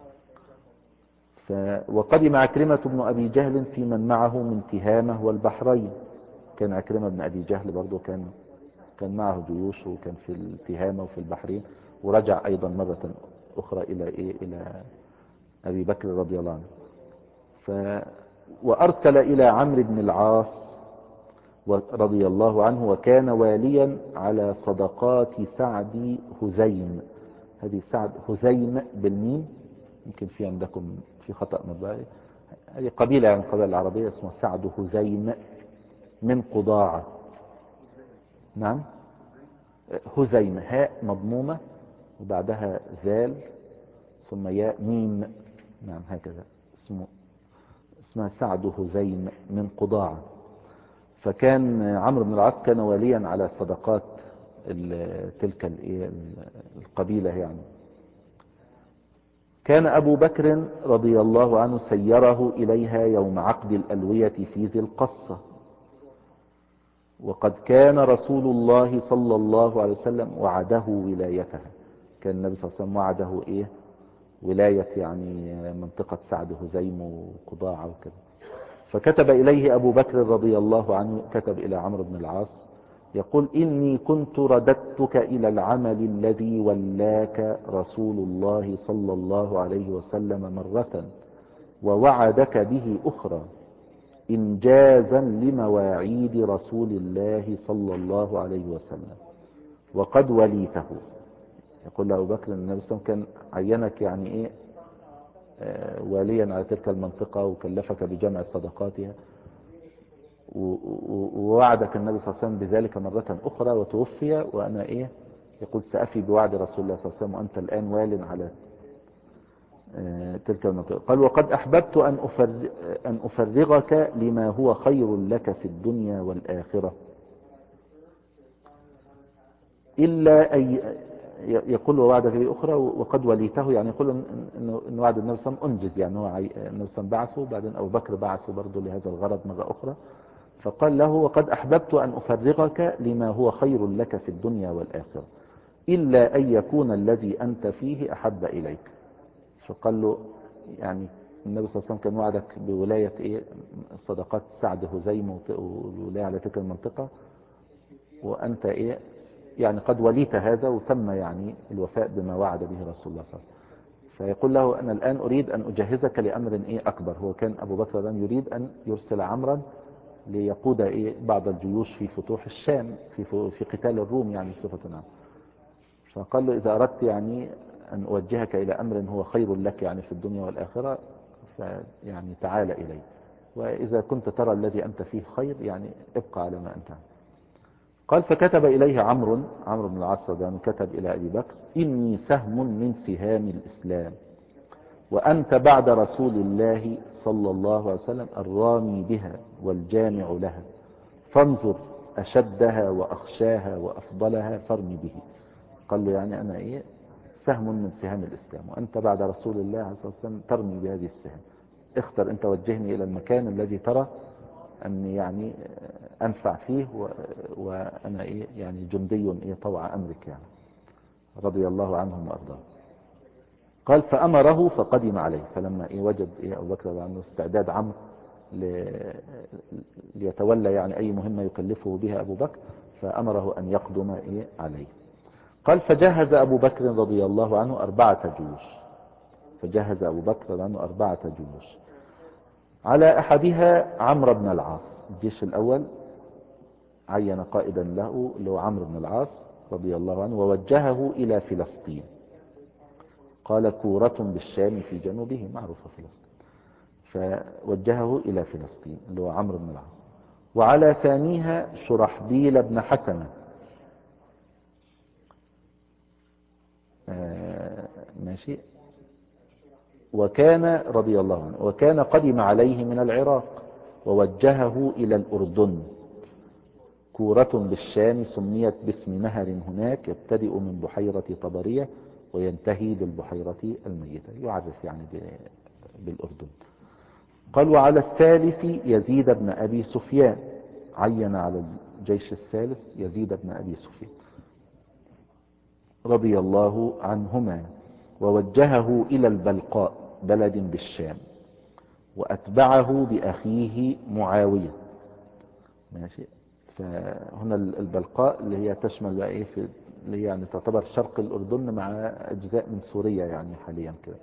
وقدم عكرمة بن أبي جهل في من معه من تهامة والبحرين. كان عكرمة بن أبي جهل برضو كان معه جيوش، وكان في التهامة وفي البحرين، ورجع أيضا مرة أخرى إلى أبي بكر رضي الله عنه. وأرسل إلى عمرو بن العاص رضي الله عنه، وكان واليا على صدقات سعد هزيم. هذه سعد هزيم بالميم، يمكن في عندكم في خطأ مطبعي. هذه قبيلة يعني القبائل العربية اسمها سعد هزيم من قضاعة. نعم، هزيم هاء مضمومة وبعدها ذال ثم ياء ميم. نعم هكذا اسمها سعد هزيم من قضاعة. فكان عمرو بن العاص كان واليا على صدقات تلك القبيلة يعني. كان أبو بكر رضي الله عنه سيره إليها يوم عقد الألوية في ذي القصة. وقد كان رسول الله صلى الله عليه وسلم وعده ولايتها. كان النبي صلى الله عليه وسلم وعده ولاية يعني منطقة سعد هزيم وقضاعة وكذا. فكتب إليه أبو بكر رضي الله عنه، كتب إلى عمرو بن العاص يقول إني كنت رددتك إلى العمل الذي ولاك رسول الله صلى الله عليه وسلم مرة، ووعدك به أخرى، إنجازا لمواعيد رسول الله صلى الله عليه وسلم، وقد وليته. يقول له أبو بكر النبي صلى الله عليه وسلم كان عينك يعني واليا على تلك المنطقة، وكلفك بجمع صدقاتها، ووعدك النبي صلى الله عليه وسلم بذلك مرة أخرى وتوفي، وأنا يقول سأفي بوعد رسول الله صلى الله عليه وسلم وأنت الآن وال على تلك المنطقة. قال وقد أحببت أن أفرغك لما هو خير لك في الدنيا والآخرة، إلا أن يقول ووعدك به أخرى وقد وليته، يعني يقول إن وعد النبي صلى الله عليه وسلم أنجز، يعني هو النبي صلى الله عليه وسلم بعثه، بعدين أبو بكر بعثه برضه لهذا الغرض مرة أخرى. فقال له وقد أحببت أن أفرغك لما هو خير لك في الدنيا والآخرة، إلا أن يكون الذي أنت فيه أحب إليك. فقال له يعني النبي صلى الله عليه وسلم كان وعدك بولاية صدقات سعد هزيم والولاية على تلك المنطقة، وأنت يعني قد وليت هذا وتم يعني الوفاء بما وعد به رسول الله صلى الله عليه وسلم. فيقول له أنا الآن أريد أن أجهزك لأمر أكبر. هو كان أبو بكر الآن يريد أن يرسل عمرا ليقود بعض الجيوش في فتوح الشام في قتال الروم يعني صفة عامة. فقال له إذا أردت يعني أن أوجهك إلى أمر هو خير لك يعني في الدنيا والآخرة، فيعني تعال إلي، وإذا كنت ترى الذي أنت فيه خير يعني ابقى على ما أنت. قال فكتب إليه عمرو بن العاص كتب إلى أبي بكر إني سهم من سهام الإسلام، وأنت بعد رسول الله صلى الله عليه وسلم الرامي بها والجامع لها، فانظر أشدها وأخشاها وأفضلها فارمي به. قال له يعني أنا سهم من سهام الإسلام، وأنت بعد رسول الله عليه الصلاة والسلام ترمي بهذه السهام، اختر أنت وجهني إلى المكان الذي ترى أني يعني أنفع فيه، وأنا يعني جندي طوع أمرك يعني، رضي الله عنهم وأرضاهم. قال فأمره فقدم عليه. فلما وجد أبو بكر عنه استعداد عمرو ليتولى يعني أي مهمة يكلفه بها أبو بكر، فأمره أن يقدم عليه. قال فجهز أبو بكر رضي الله عنه 4 جيوش، فجهز أبو بكر لأنه 4 جيوش. على أحدها عمرو بن العاص، الجيش الأول عين قائدا له اللي هو عمرو بن العاص رضي الله عنه، ووجهه إلى فلسطين. قال كورة بالشام في جنوبه، معروفة فلسطين، فوجهه إلى فلسطين اللي هو عمرو بن العاص. وعلى ثانيها شرحبيل بن حسنة، ماشي، وكان رضي الله عنه وكان قدم عليه من العراق ووجهه إلى الأردن. كورة بالشام سميت باسم نهر هناك يبتدئ من بحيرة طبرية وينتهي بالبحيرة الميتة، يعرف يعني بالأردن. قال وعلى الثالث يزيد بن أبي سفيان، عين على الجيش الثالث يزيد بن أبي سفيان رضي الله عنهما، ووجهه إلى البلقاء بلد بالشام، وأتبعه بأخيه معاوية. ماشي. فهنا البلقاء اللي هي تشمل بقى ايه، في اللي هي يعني تعتبر شرق الأردن مع أجزاء من سوريا يعني حاليا كده.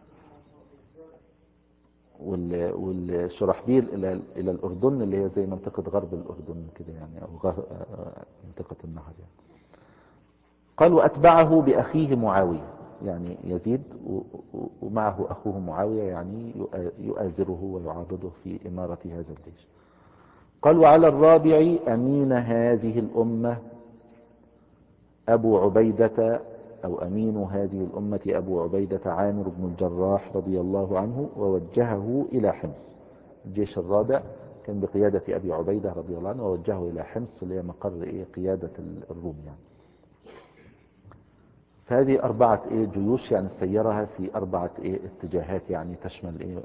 والشرحبيل إلى الأردن اللي هي زي منطقة غرب الأردن كده يعني، أو منطقة النهر يعني. قال وأتبعه بأخيه معاوية، يعني يزيد ومعه أخوه معاوية يعني يؤازره ويعاضده في إمارة هذا الجيش. قال وعلى الرابع أمين هذه الأمة أبو عبيدة، أو أمين هذه الأمة أبو عبيدة عامر بن الجراح رضي الله عنه، ووجهه إلى حمص. الجيش الرابع كان بقيادة أبي عبيدة رضي الله عنه، ووجهه إلى حمص اللي هي مقر قيادة الروم يعني. فهذه 4 جيوش يعني سيرها في 4 اتجاهات يعني تشمل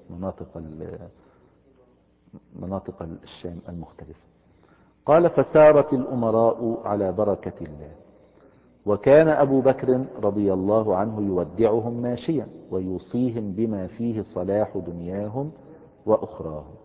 مناطق الشام المختلفة. قال فسارت الأمراء على بركة الله، وكان أبو بكر رضي الله عنه يودعهم ماشيا ويوصيهم بما فيه صلاح دنياهم وأخراهم.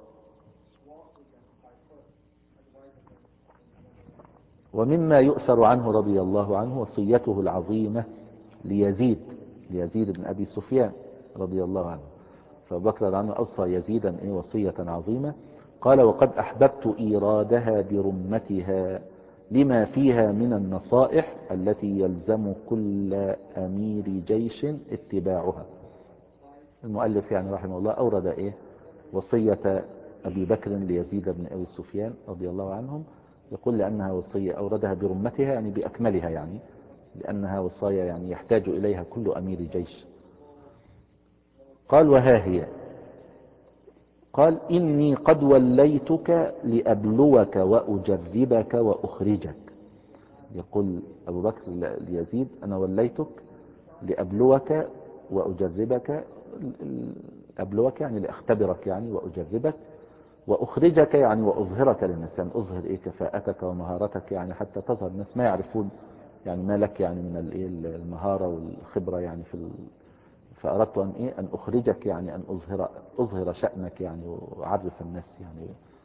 ومما يؤثر عنه رضي الله عنه وصيته العظيمة ليزيد بن أبي سفيان رضي الله عنه. فأبو بكر عنه أوصى يزيدا وصية عظيمة. قال وقد أحببت إيرادها برمتها لما فيها من النصائح التي يلزم كل أمير جيش اتباعها. المؤلف يعني رحمه الله أورد وصية أبي بكر ليزيد بن أبي سفيان رضي الله عنهم، يقول لأنها وصية أوردها برمتها يعني بأكملها، يعني لأنها وصايا يعني يحتاج إليها كل أمير جيش. قال وها هي. قال إني قد وليتك لأبلوك وأجربك وأخرجك. يقول أبو بكر ليزيد أنا وليتك لأبلوك وأجربك، أبلوك يعني لأختبرك يعني، وأجربك، وأخرجك يعني وأظهرك للناس، يعني أظهر كفاءتك ومهارتك يعني حتى تظهر الناس ما يعرفون يعني ما لك يعني من المهارة والخبرة يعني فأردت أن أخرجك يعني أن أظهر شأنك يعني وأعرف الناس يعني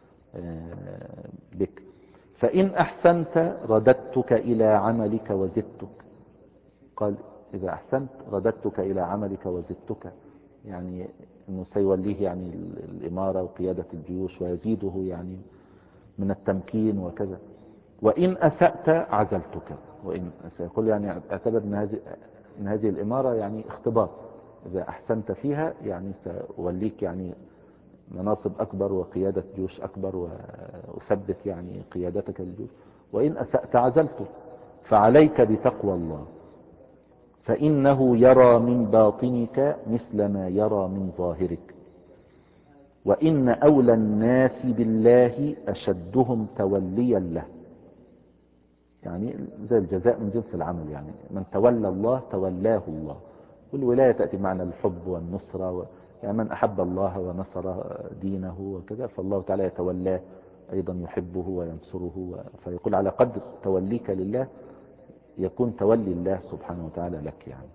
بك. فإن أحسنت رددتك إلى عملك وزدتك. قال إذا أحسنت رددتك إلى عملك وزدتك، يعني أنه سيوليه يعني الإمارة وقيادة الجيوش ويزيده يعني من التمكين وكذا. وإن أسأت عزلتك. وإن سيقول يعني اعتبر أن هذه الإمارة يعني اختبار، إذا أحسنت فيها يعني سأوليك يعني مناصب أكبر وقيادة جيوش أكبر وأثبت يعني قيادتك للجيوش. وإن أسأت عزلتك. فعليك بتقوى الله، فإنه يرى من باطنك مثل ما يرى من ظاهرك، وإن أولى الناس بالله أشدهم توليا له. يعني زي الجزاء من جنس العمل، يعني من تولى الله تولاه الله. والولاية تأتي معنى الحب والنصرة يعني من أحب الله ونصر دينه وكذا فالله تعالى يتولاه أيضا يحبه وينصره. فيقول على قدر توليك لله يكون تولي الله سبحانه وتعالى لك يعني.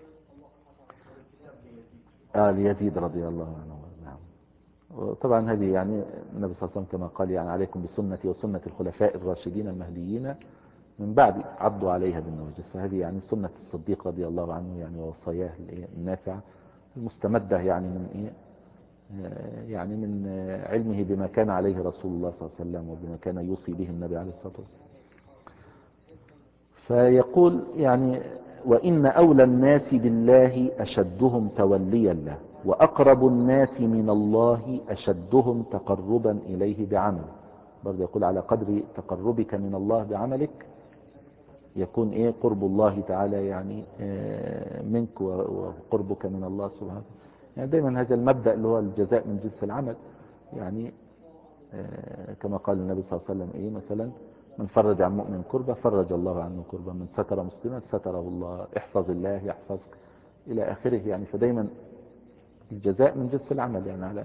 ليزيد رضي الله عنه. نعم. وطبعا هذه يعني النبي صلى الله عليه وسلم كما قال يعني عليكم بسنتي وسنة الخلفاء الراشدين المهديين من بعد عضوا عليها بالنواجذ. فهذه يعني سنة الصديق رضي الله عنه يعني ووصاياه النافعة المستمدة يعني من إيه يعني من علمه بما كان عليه رسول الله صلى الله عليه وسلم وبما كان يوصي به النبي عليه الصلاة والسلام. فيقول يعني وإن أولى الناس بالله أشدهم توليا له وأقرب الناس من الله أشدهم تقربا إليه بعمله. برضه يقول على قدر تقربك من الله بعملك يكون إيه قرب الله تعالى يعني منك وقربك من الله سبحانه. يعني دايما هذا المبدأ اللي هو الجزاء من جنس العمل. يعني كما قال النبي صلى الله عليه وسلم إيه مثلا من فرج عن مؤمن كربة فرج الله عنه كربة، من ستر مسلما ستره الله، احفظ الله يحفظك إلى آخره. يعني فدايما الجزاء من جنس العمل يعني على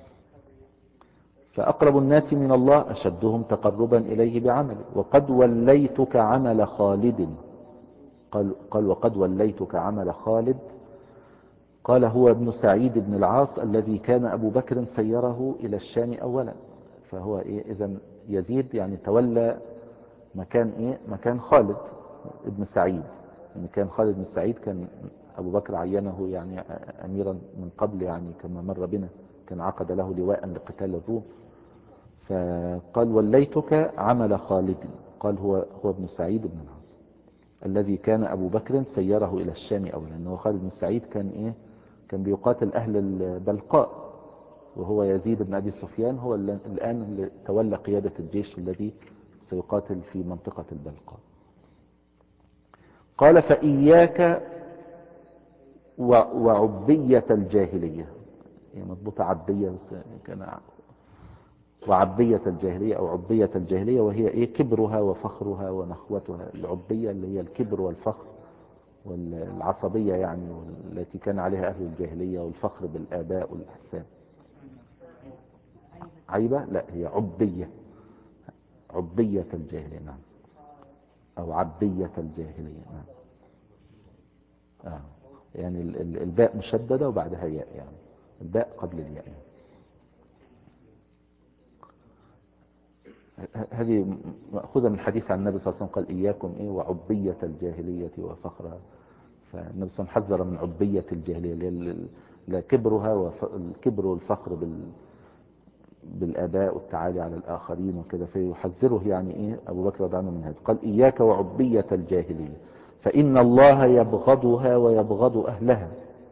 فأقرب الناس من الله أشدهم تقربا إليه بعمله. وقد وليتك عمل خالد قال وقد وليتك عمل خالد قال هو ابن سعيد بن العاص الذي كان أبو بكر سيره إلى الشام أولا. فهو إيه إذن يزيد يعني تولى مكان إيه مكان خالد ابن سعيد. يعني كان خالد بن سعيد كان أبو بكر عينه يعني أميرا من قبل يعني كما مر بنا كان عقد له لواء لقتال الروم. فقال وليتك عمل خالد قال هو ابن سعيد بن العاص الذي كان أبو بكر سيره إلى الشام أولا. لأنه خالد بن سعيد كان إيه كان بيقاتل أهل البلقاء وهو يزيد بن أبي سفيان هو الآن اللي تولى قيادة الجيش الذي سيقاتل في منطقة البلقاء. قال فإياك وعبية الجاهلية. هي مضبوطة عبية كان وعبية الجاهلية أو عبية الجاهلية وهي إيه كبرها وفخرها ونخوتها. العبية اللي هي الكبر والفخر والعصبية يعني والتي كان عليها أهل الجاهلية والفخر بالآباء والأحساب. عيبة لا هي عبية عبية الجاهلية نعم أو عبية الجاهلية نعم. يعني الباء مشددة وبعدها ياء يعني الباء قبل الياء يعني. هذه مأخوذة من حديث عن النبي صلى الله عليه وسلم قال إياكم إيه وعبية الجاهلية وفخرها. فالنبي صلى الله عليه وسلم حذر من عبية الجاهلية اللي كبرها والكبر والفخر بالآباء والتعالي على الآخرين وكذا. فيحذره يعني إيه أبو بكر رضي الله عنه من هذا. قال إياك وعبية الجاهلية فإن الله يبغضها ويبغض أهلها.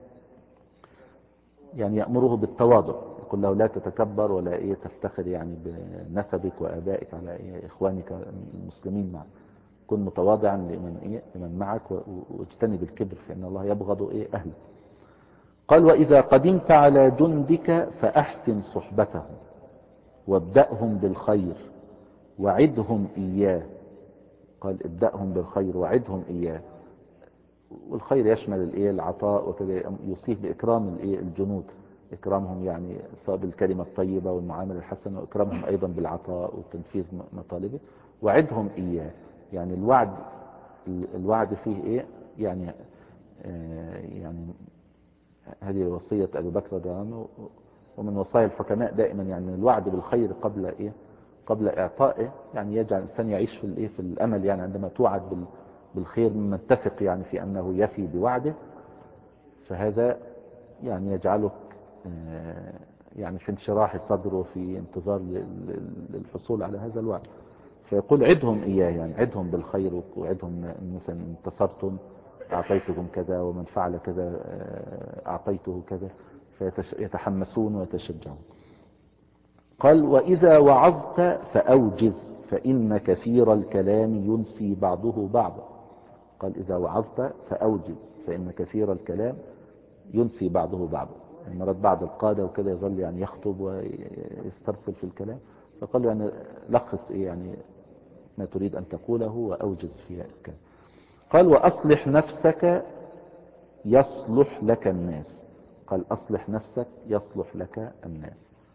يعني يأمره بالتواضع يقول له لا تتكبر ولا إيه تفتخر يعني بنسبك وآبائك على إيه إخوانك المسلمين معك. كن متواضعا لمن معك واجتنب الكبر فإن الله يبغض إيه أهله. قال وإذا قدمت على جندك فأحسن صحبتهم وابدأهم بالخير وعدهم إياه. قال ابدأهم بالخير وعدهم إياه. والخير يشمل الايه العطاء وكذا يوصيه بإكرام الايه الجنود إكرامهم يعني سواء بالكلمة الطيبة والمعاملة الحسنة وإكرامهم أيضا بالعطاء وتنفيذ مطالبه وعدهم إياه. يعني الوعد فيه إيه يعني يعني هذه وصية أبي بكر رضي الله عنه ومن وصايا الحكماء دائما يعني الوعد بالخير قبل إيه قبل إعطائه. يعني يجعل الإنسان يعيش في الإيه في الأمل يعني عندما توعد بالخير ممن تثق يعني في أنه يفي بوعده فهذا يعني يجعلك يعني في انشراح الصدر وفي انتظار للحصول على هذا الوعد. فيقول عدهم إياه يعني عدهم بالخير وعدهم مثلا انتصرتم أعطيتكم كذا ومن فعل كذا أعطيته كذا فيتحمسون ويتشجعون. قال وإذا وعظت فأوجز فإن كثير الكلام ينسي بعضه بعضا. قال إذا وعظت فأوجز فإن كثير الكلام ينسي بعضه بعضا. يعني مرات بعض القادة وكذا يظل يعني يخطب ويسترسل في الكلام فقال يعني لخص إيه يعني ما تريد أن تقوله وأوجز في الكلام. قال وأصلح نفسك يصلح لك الناس. قال أصلح نفسك يصلح لك الناس.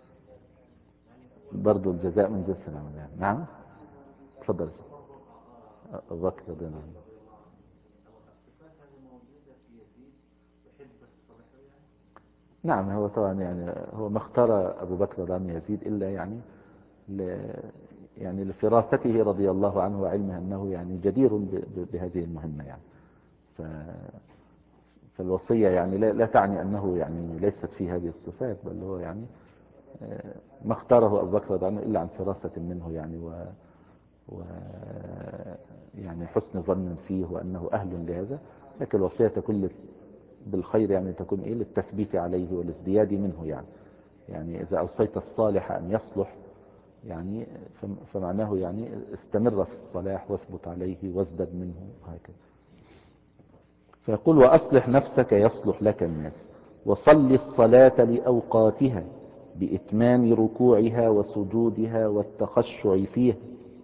برضو الجزاء من جنس العمل يعني. نعم تفضل أبو بكر رضي الله عنه. نعم هو طبعا يعني هو ما اختار أبو بكر رضي الله عنه يزيد إلا يعني يعني لفراسته رضي الله عنه وعلمه أنه يعني جدير بهذه المهمة يعني فالوصية يعني لا تعني أنه يعني ليست فيه هذه الصفات، بل هو يعني ما اختاره أبو بكر رضي الله عنه إلا عن فراسة منه يعني و يعني حسن ظن فيه وأنه أهل لهذا. لكن الوصية تكون بالخير يعني تكون إيه للتثبيت عليه والازدياد منه يعني إذا أوصيت الصالح أن يصلح يعني فمعناه يعني استمر في الصلاح واثبت عليه وازدد منه وهكذا. فيقول وأصلح نفسك يصلح لك الناس، وصل الصلاة لأوقاتها بإتمام ركوعها وسجودها والتخشع فيها.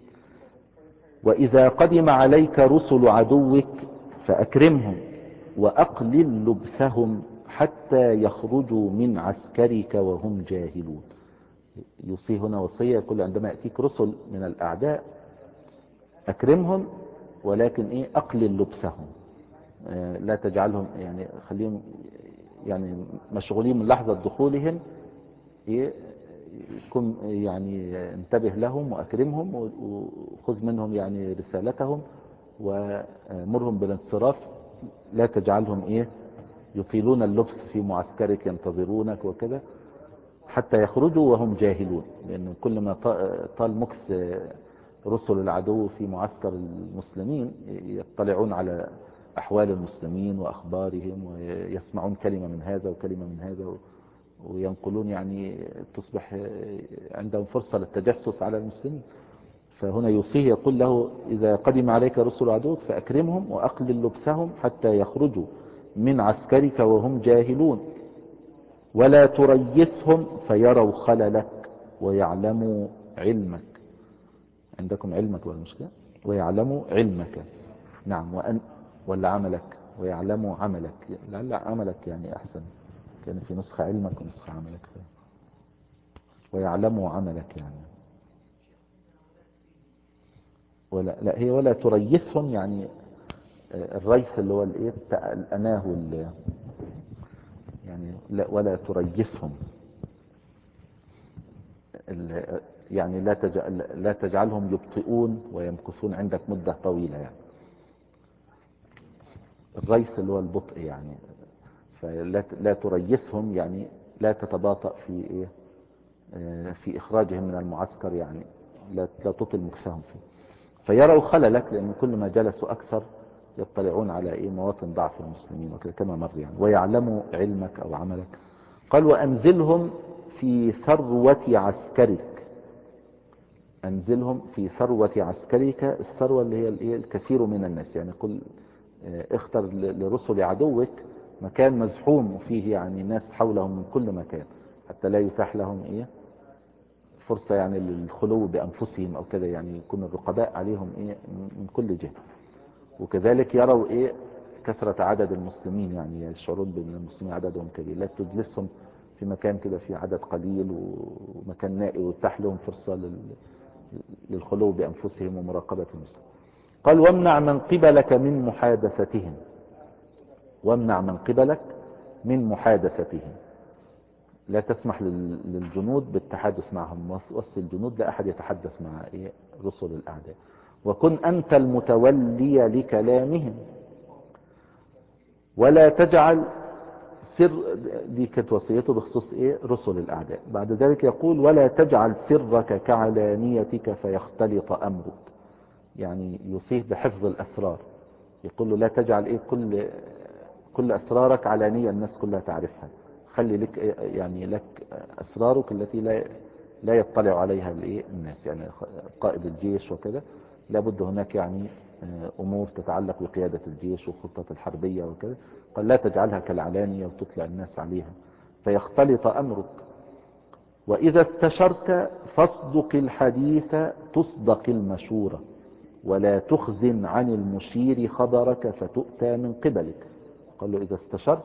وإذا قدم عليك رسل عدوك فأكرمهم وأقلل لبثهم حتى يخرجوا من عسكرك وهم جاهلون. يوصي هنا وصية يقول عندما يأتيك رسل من الأعداء أكرمهم، ولكن أقلل لبثهم، لا تجعلهم يعني خليهم يعني مشغولين من لحظة دخولهم، يكون يعني انتبه لهم وأكرمهم وخذ منهم يعني رسالتهم ومرهم بالانصراف. لا تجعلهم يطيلون اللبث في معسكرك ينتظرونك وكذا حتى يخرجوا وهم جاهلون، لأن كل ما طال مكث رسل العدو في معسكر المسلمين يطلعون على أحوال المسلمين وأخبارهم ويسمعون كلمة من هذا وكلمة من هذا وينقلون، يعني تصبح عندهم فرصة للتجسس على المسلمين. فهنا يوصيه يقول له إذا قدم عليك رسل عدوك فأكرمهم وأقلل لبسهم حتى يخرجوا من عسكرك وهم جاهلون، ولا تريثهم فيروا خللك ويعلموا علمك. عندكم علمك ولا مشكلة؟ ويعلموا علمك، نعم، ولا عملك، ويعلموا عملك، لعل عملك يعني أحسن، كان في نسخة علمك ونسخة عملك، ويعلموا عملك يعني لا هي ولا تريثهم، يعني الريث اللي هو الأناه يعني ولا تريثهم يعني لا تجعلهم يبطئون ويمكثون عندك مدة طويلة، يعني الريث اللي هو البطء يعني. فلا تريثهم يعني لا تتباطأ في إخراجهم من المعسكر، يعني لا تطل مكسهم فيه فيروا خللك، لأن كل ما جلسوا أكثر يطلعون على مواطن ضعف المسلمين وكذا كما مر يعني. ويعلموا علمك أو عملك. قال وأنزلهم في ثروة عسكرك. أنزلهم في ثروة عسكرك، الثروة اللي هي الكثير من الناس، يعني قل اختر لرسل عدوك مكان مزحوم فيه يعني ناس حولهم من كل مكان، حتى لا يتاح لهم فرصة يعني للخلو بأنفسهم أو كذا، يعني يكون الرقباء عليهم من كل جهة. وكذلك يروا كثرة عدد المسلمين، يعني يشعرون بأن المسلمين عددهم كبير، لا تجلسهم في مكان كده في عدد قليل ومكان نائي ويتاح لهم فرصة للخلو بأنفسهم ومراقبة المسلمين. قال وامنع من قبلك من محادثتهم. وامنع من قبلك من محادثتهم، لا تسمح للجنود بالتحدث معهم، وصل الجنود لا أحد يتحدث مع رسل الأعداء. وكن أنت المتولي لكلامهم، ولا تجعل سر، دي كانت وصيته بخصوص رسل الأعداء. بعد ذلك يقول ولا تجعل سرك كعلانيتك فيختلط أمرك، يعني يوصيه بحفظ الأسرار. يقول له لا تجعل كل أسرارك علانية الناس كلها تعرفها، خلي لك يعني لك أسرارك التي لا يطلع عليها الناس، يعني قائد الجيش وكذا لابد هناك يعني أمور تتعلق بقيادة الجيش والخطة الحربية وكذا، قال لا تجعلها كالعلانية وتطلع الناس عليها فيختلط أمرك. وإذا استشرت فاصدق الحديث تصدق المشورة، ولا تخزن عن المشير خبرك فتؤتى من قبلك. قال له إذا استشرت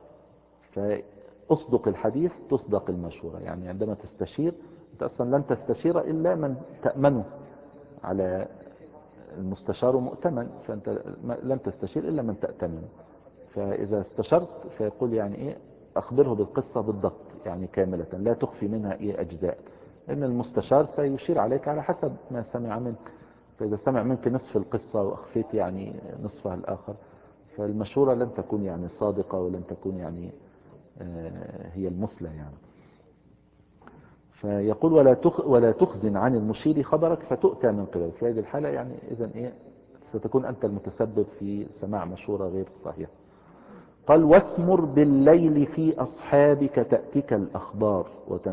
فاصدق الحديث تصدق المشورة، يعني عندما تستشير أنت أصلا لن تستشير إلا من تأمنه، على المستشار مؤتمن، فأنت لن تستشير إلا من تأتمن. فإذا استشرت فيقول يعني أخبره بالقصة بالضبط يعني كاملة، لا تخفي منها أجزاء، لأن المستشار سيشير عليك على حسب ما سمع منك. فإذا سمع منك نصف القصة وأخفيت يعني نصفها الآخر فالمشورة لن تكون يعني صادقة ولن تكون يعني هي المثلى يعني. فيقول ولا تخزن عن المشير خبرك فتؤتى من قبل. في هذه الحالة يعني إذن إيه ستكون أنت المتسبب في سماع مشورة غير صحيحة. قال واسمر بالليل في أصحابك تأتيك الأخبار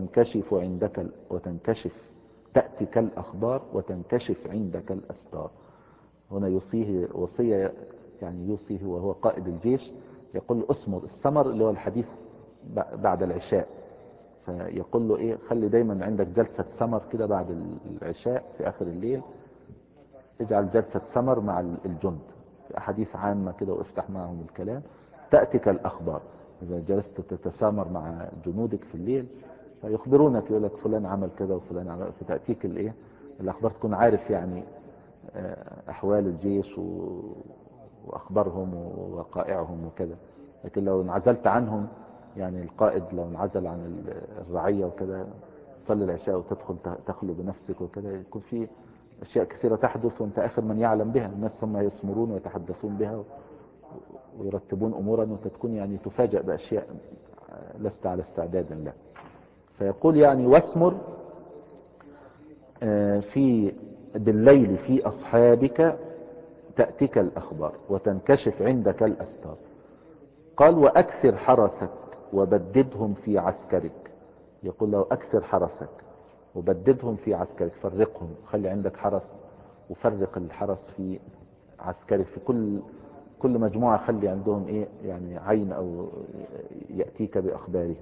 تأتيك الأخبار وتنكشف عندك الأستار. هنا يوصيه وصية يعني يوصيه وهو قائد الجيش، يقول اسمر. السمر اللي هو الحديث بعد العشاء، فيقول له ايه خلي دايما عندك جلسة سمر كده بعد العشاء في آخر الليل، اجعل جلسة سمر مع الجند في أحاديث عامة كده وافتح معهم الكلام. تأتيك الأخبار، إذا جلست تتسامر مع جنودك في الليل فيخبرونك، يقول لك فلان عمل كذا وفلان عمل، فتأتيك الايه الأخبار، تكون عارف يعني أحوال الجيش وأخبارهم ووقائعهم وكذا. لكن لو انعزلت عنهم، يعني القائد لو انعزل عن الرعية وكذا، تصلي العشاء وتدخل تخلو بنفسك وكذا، يكون في أشياء كثيرة تحدث وانت آخر من يعلم بها. الناس هم يسمرون ويتحدثون بها ويرتبون أمورا، وانت تكون يعني تفاجأ بأشياء لست على استعداد له. فيقول يعني واسمر بالليل في أصحابك تأتيك الأخبار وتنكشف عندك الأستار. قال وأكثر حرسك وبددهم في عسكرك. يقول له أكثر حرسك وبددهم في عسكرك، فرقهم، خلي عندك حرس وفرق الحرس في عسكرك، في كل مجموعة خلي عندهم ايه يعني عين او يأتيك بأخبارهم.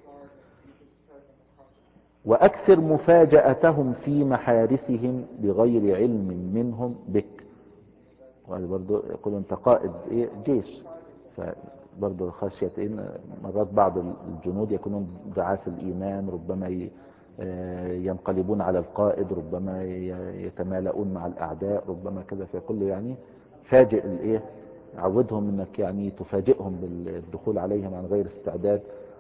وأكثر مفاجأتهم في محارسهم بغير علم منهم بك. وهذا برضو يقول انت قائد ايه جيش، فبرضو خشية مرات بعض الجنود يكونون ضعاف الإيمان، ربما ينقلبون على القائد، ربما يتمالؤون مع الأعداء، ربما كذا. فيقول له يعني فاجئ الايه، عودهم انك يعني تفاجئهم بالدخول عليهم عن غير استعداد.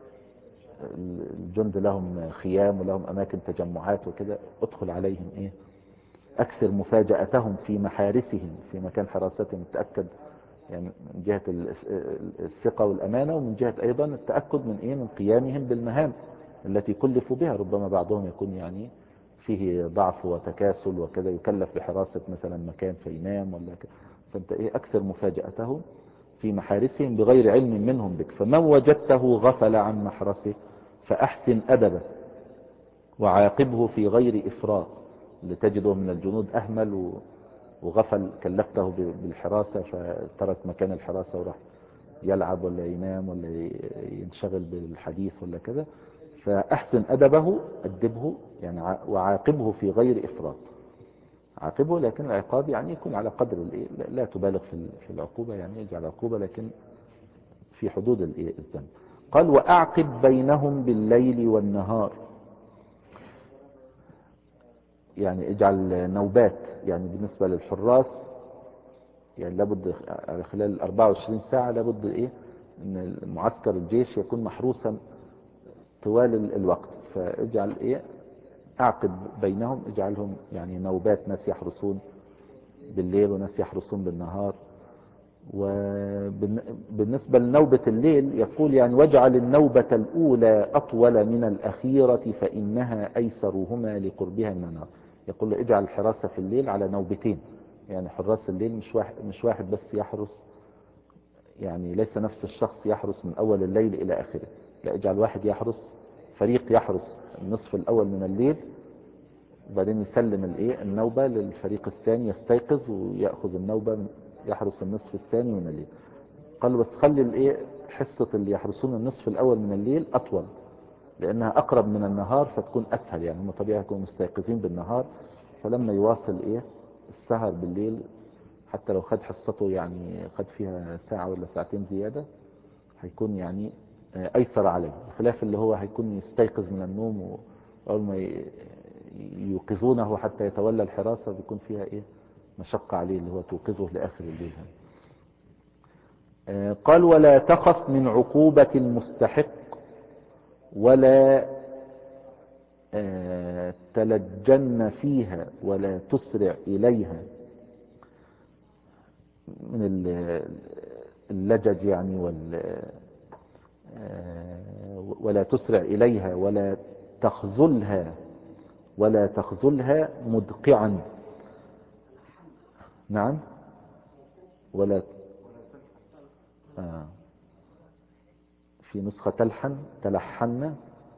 الجند لهم خيام ولهم اماكن تجمعات وكذا، ادخل عليهم ايه اكثر مفاجأتهم في محارسهم، في مكان حراستهم، تأكد يعني من جهة الثقة والامانة، ومن جهة ايضا التأكد من ايه من قيامهم بالمهام التي كلفوا بها. ربما بعضهم يكون يعني فيه ضعف وتكاسل وكذا، يكلف بحراسة مثلا مكان فينام ولا كذا. فانت ايه اكثر مفاجأتهم في محارسهم بغير علم منهم بك. فمن وجدته غفل عن محرسه فأحسن أدبه وعاقبه في غير إفراط. اللي تجده من الجنود أهمل وغفل، كلفته بالحراسة فترك مكان الحراسة وراح يلعب ولا ينام ولا ينشغل بالحديث ولا كذا، فأحسن أدبه، أدبه يعني، وعاقبه في غير إفراط. عاقبه لكن العقاب يعني يكون على قدر لا تبالغ في العقوبة، يعني يجعل عقوبة لكن في حدود الذنب. قال وأعقب بينهم بالليل والنهار، يعني اجعل نوبات. يعني بالنسبة للحراس يعني لابد خلال 24 ساعة لابد ايه ان معسكر الجيش يكون محروسا طوال الوقت. فاجعل ايه اعقب بينهم، اجعلهم يعني نوبات، ناس يحرسون بالليل وناس يحرسون بالنهار. وبالنسبة لنوبة الليل يقول يعني واجعل النوبة الأولى أطول من الأخيرة فإنها أيسرهما لقربها من النار. يقول له اجعل الحراسة في الليل على نوبتين، يعني حراس الليل مش واحد بس يحرس، يعني ليس نفس الشخص يحرس من أول الليل إلى آخره، لا اجعل واحد يحرس، فريق يحرس النصف الأول من الليل، وبعدين يسلم النوبة للفريق الثاني يستيقظ ويأخذ النوبة يحرس النصف الثاني من الليل. قال بس خلي حصة اللي يحرسون النصف الأول من الليل أطول، لأنها أقرب من النهار فتكون أسهل. يعني هم طبيعي يكونوا مستيقظين بالنهار، فلما يواصل السهر بالليل حتى لو خد حصته يعني خد فيها ساعة ولا ساعتين زيادة، هيكون يعني أيسر عليه، بخلاف اللي هو هيكون يستيقظ من النوم وأول ما يوقظونه حتى يتولى الحراسة بيكون فيها مشقة عليه، اللي هو توقظه لآخر الليل. قال ولا تخف من عقوبة المستحق ولا تلجن فيها ولا تسرع إليها. من اللجج يعني ولا تسرع إليها ولا تخذلها مدقعا. نعم. ولا في نسخة تلحن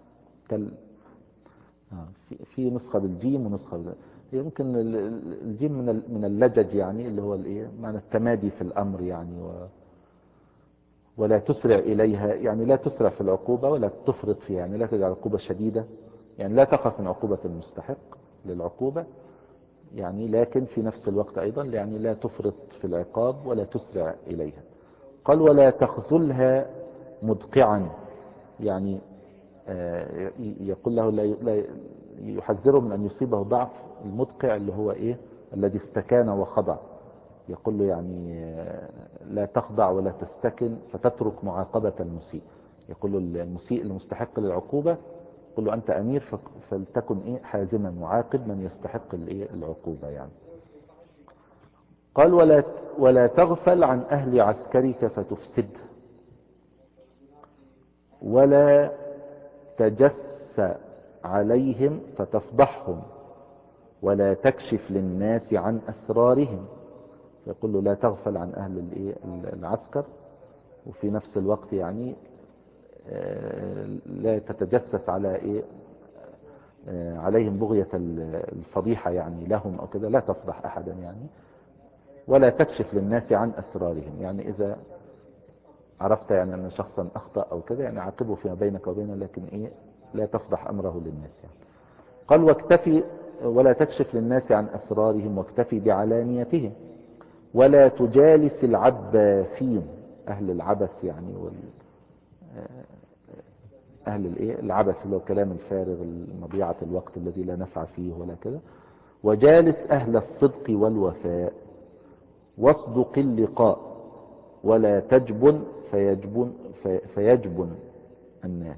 في نسخة بالجيم ونسخة هي ممكن الجيم من اللجج يعني اللي هو الايه معنى التمادي في الامر يعني ولا تسرع اليها يعني لا تسرع في العقوبة ولا تفرط فيها، يعني لا تجعل عقوبة شديدة، يعني لا تخف من عقوبة المستحق للعقوبة يعني، لكن في نفس الوقت ايضا يعني لا تفرط في العقاب ولا تسرع اليها. قال ولا تخذلها مدقعا، يعني يقول له لا يحذره من أن يصيبه ضعف. المدقع اللي هو إيه الذي استكان وخضع، يقول له يعني لا تخضع ولا تستكن فتترك معاقبة المسيء. يقول له المسيء المستحق للعقوبة يقول له أنت أمير فلتكن إيه حازما معاقب من يستحق العقوبة يعني. قال ولا تغفل عن أهل عسكرك فتفسد، ولا تجس عليهم فتفضحهم، ولا تكشف للناس عن أسرارهم. يقول له لا تغفل عن أهل العسكر، وفي نفس الوقت يعني لا تتجسس على عليهم بغية الفضيحة يعني لهم أو كذا، لا تفضح أحدا يعني، ولا تكشف للناس عن أسرارهم. يعني إذا عرفت يعني أن شخصا أخطأ أو كذا يعني عاقبه فيما بينك وبينه، لكن لا تفضح أمره للناس يعني. قال واكتفي ولا تكشف للناس عن أسرارهم واكتفي بعلانيتهم، ولا تجالس العباسين، أهل العبث يعني أهل العبث اللي هو كلام الفارغ مضيعة الوقت الذي لا نفع فيه ولا كذا. وجالس أهل الصدق والوفاء، واصدق اللقاء، ولا تجبن فيجبن الناس.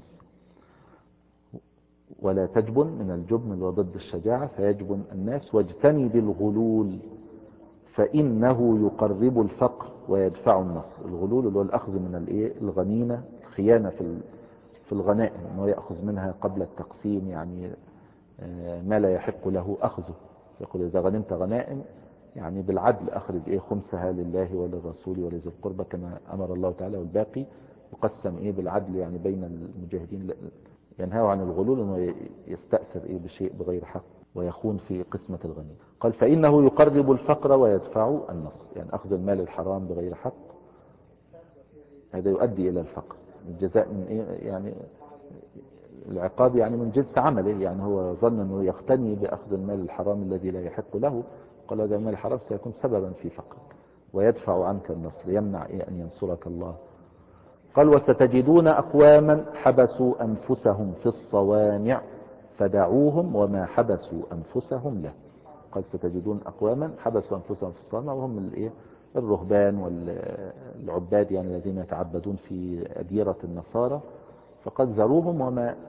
ولا تجبن من الجبن اللي هو ضد الشجاعة، فيجبن الناس. واجتنب الغلول فإنه يقرب الفقر ويدفع النصر. الغلول اللي هو الأخذ من الغنيمة، الخيانة في الغنائم، أنه يأخذ منها قبل التقسيم يعني ما لا يحق له أخذه. يقول إذا غنمت غنائم يعني بالعدل أخرج خمسها لله وللرسول ولذي القربى كما أمر الله تعالى، والباقي يقسم بالعدل يعني بين المجاهدين. ينهى عن الغلول أنه يستأثر بشيء بغير حق ويخون في قسمة الغنيمة. قال فإنه يقرب الفقر ويدفع النصر، يعني أخذ المال الحرام بغير حق هذا يؤدي إلى الفقر. الجزاء من يعني العقاب يعني من جنس عمله، يعني هو ظن أنه يقتني بأخذ المال الحرام الذي لا يحق له، قال هذا المال الحرام سيكون سببا في فقرك ويدفع عنك النصر، يمنع أن ينصرك الله. قال وستجدون أقواما حبسوا أنفسهم في الصوامع فدعوهم وما حبسوا أنفسهم له. قال ستجدون أقواما حبسوا أنفسهم في الصوامع، وهم الرهبان والعباد يعني الذين يتعبدون في أديرة النصارى، فقد ذروهم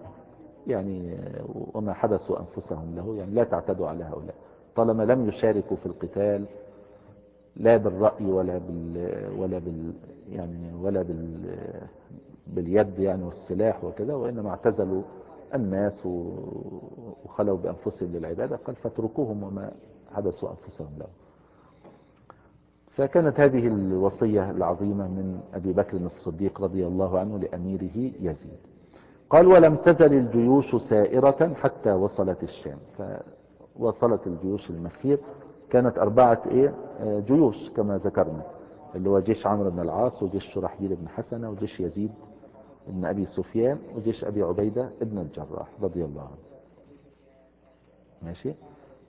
وما حبسوا أنفسهم له، يعني لا تعتدوا على هؤلاء طالما لم يشاركوا في القتال لا بالرأي باليد يعني والسلاح وكذا، وإنما اعتزلوا الناس وخلوا بأنفسهم للعبادة. قال فاتركوهم وما حبسوا أنفسهم له. فكانت هذه الوصية العظيمة من أبي بكر الصديق رضي الله عنه لأميره يزيد. قال ولم تزل الجيوش سائرة حتى وصلت الشام. فوصلت الجيوش المكية، كانت 4 جيوش كما ذكرنا، اللي هو جيش عمرو بن العاص وجيش شرحبيل بن حسنة وجيش يزيد بن أبي سفيان وجيش أبي عبيدة بن الجراح رضي الله عنه. ماشي.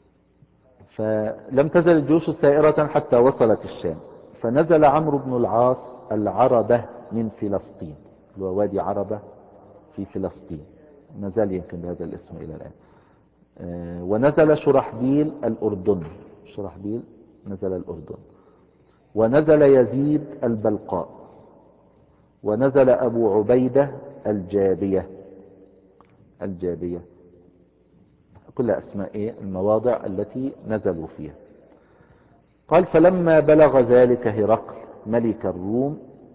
فلم تزل الجيوش سائرة حتى وصلت الشام، فنزل عمرو بن العاص العربة من فلسطين، اللي هو وادي عربة في فلسطين، نزل يمكن بهذا الاسم إلى الآن. ونزل شرحبيل الأردن، شرحبيل نزل الأردن. ونزل يزيد البلقاء. ونزل أبو عبيدة الجابية. كل أسماء المواضع التي نزلوا فيها. قال فلما بلغ ذلك هرقل ملك الروم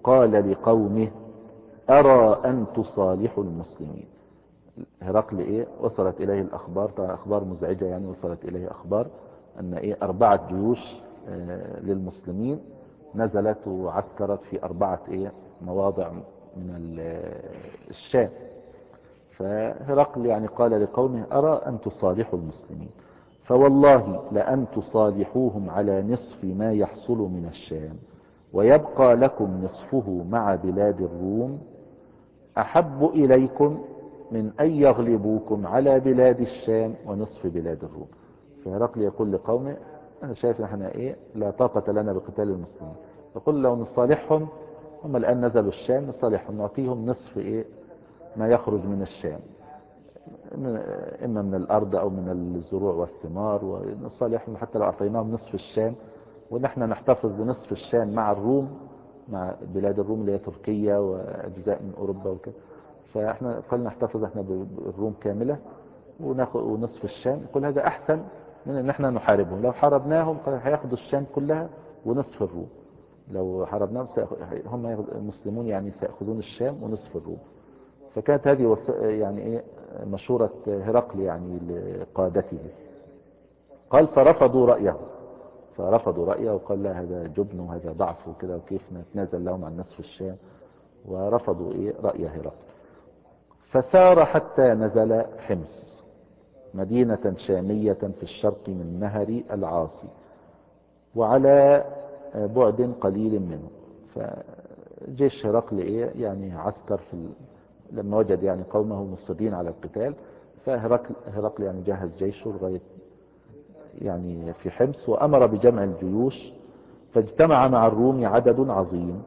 قال لقومه أرى أن تصالحوا المسلمين. هرقل إيه وصلت إليه الأخبار، طبعا أخبار مزعجة يعني، وصلت إليه أخبار أن إيه 4 جيوش للمسلمين نزلت وعسكرت في 4 إيه مواضع من الشام. فهرقل يعني قال لقومه أرى أن تصالحوا المسلمين، فوالله لأن تصالحوهم على نصف ما يحصل من الشام ويبقى لكم نصفه مع بلاد الروم أحب إليكم من أن يغلبوكم على بلاد الشام ونصف بلاد الروم. فهرقل يقول لقومه أنا شايف احنا إيه لا طاقة لنا بقتال المسلمين، يقول لو نصالحهم، هم الآن نزلوا الشام، نصالحهم نعطيهم نصف إيه ما يخرج من الشام، إما من الأرض أو من الزروع والثمار، ونصالحهم حتى لو أعطيناهم نصف الشام، ونحن نحتفظ بنصف الشام مع الروم، مع بلاد الروم اللي هي تركيا وأجزاء من أوروبا وكذا. فإحنا قلنا نحتفظ إحنا بالروم كاملة وناخذ ونصف الشام. يقول هذا أحسن من إن إحنا نحاربهم، لو حاربناهم هياخدوا الشام كلها ونصف الروم، لو حاربناهم هم المسلمون يعني سيأخذون الشام ونصف الروم. فكانت هذه يعني إيه مشورة هرقل يعني لقادته. قال فرفضوا رأيه وقال لا هذا جبن وهذا ضعف وكذا، وكيف نتنازل لهم عن نصف الشام، ورفضوا إيه رأي هرقل. فسار حتى نزل حمص، مدينة شامية في الشرق من نهر العاصي وعلى بعد قليل منه. فجيش هرقل إيه يعني عسكر لما وجد يعني قومه مصرين على القتال، فهرقل يعني جهز جيشه لغاية يعني في حمص، وأمر بجمع الجيوش، فاجتمع مع الروم عدد عظيم.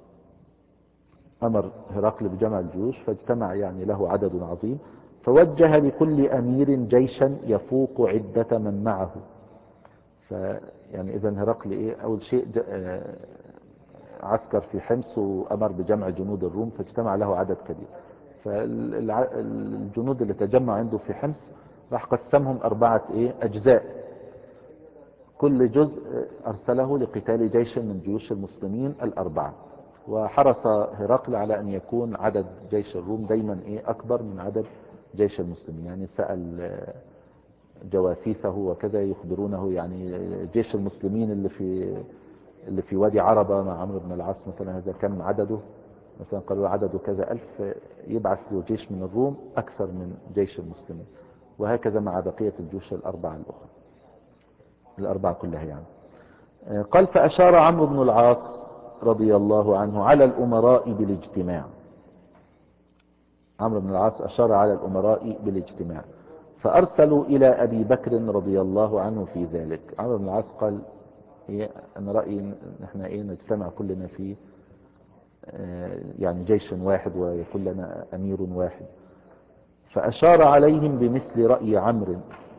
أمر هرقل بجمع الجيوش فاجتمع يعني له عدد عظيم، فوجه لكل أمير جيشا يفوق عدة من معه. فيعني إذن هرقل إيه أول شيء عسكر في حمص وأمر بجمع جنود الروم، فاجتمع له عدد كبير. فالجنود اللي تجمع عنده في حمص راح قسمهم 4 إيه أجزاء، كل جزء أرسله لقتال جيش من جيوش المسلمين 4. وحرص هرقل على أن يكون عدد جيش الروم دايما إيه أكبر من عدد جيش المسلمين، يعني سأل جواسيسه وكذا يخبرونه يعني جيش المسلمين اللي في وادي عربة مع عمرو بن العاص مثلا هذا كم عدده، مثلا قالوا عدده كذا 1000، يبعث له جيش من الروم أكثر من جيش المسلمين، وهكذا مع بقية الجيوش الأربعة الأخرى، الأربعة كلها يعني. قال فأشار عمرو بن العاص رضي الله عنه على الأمراء بالاجتماع. عمرو بن العاص أشار على الأمراء بالاجتماع، فأرسلوا إلى أبي بكر رضي الله عنه في ذلك. عمرو بن العاص قال أنا رأيي نحن نجتمع كلنا في يعني جيش واحد ويكون لنا أمير واحد. فأشار عليهم بمثل رأي عمرو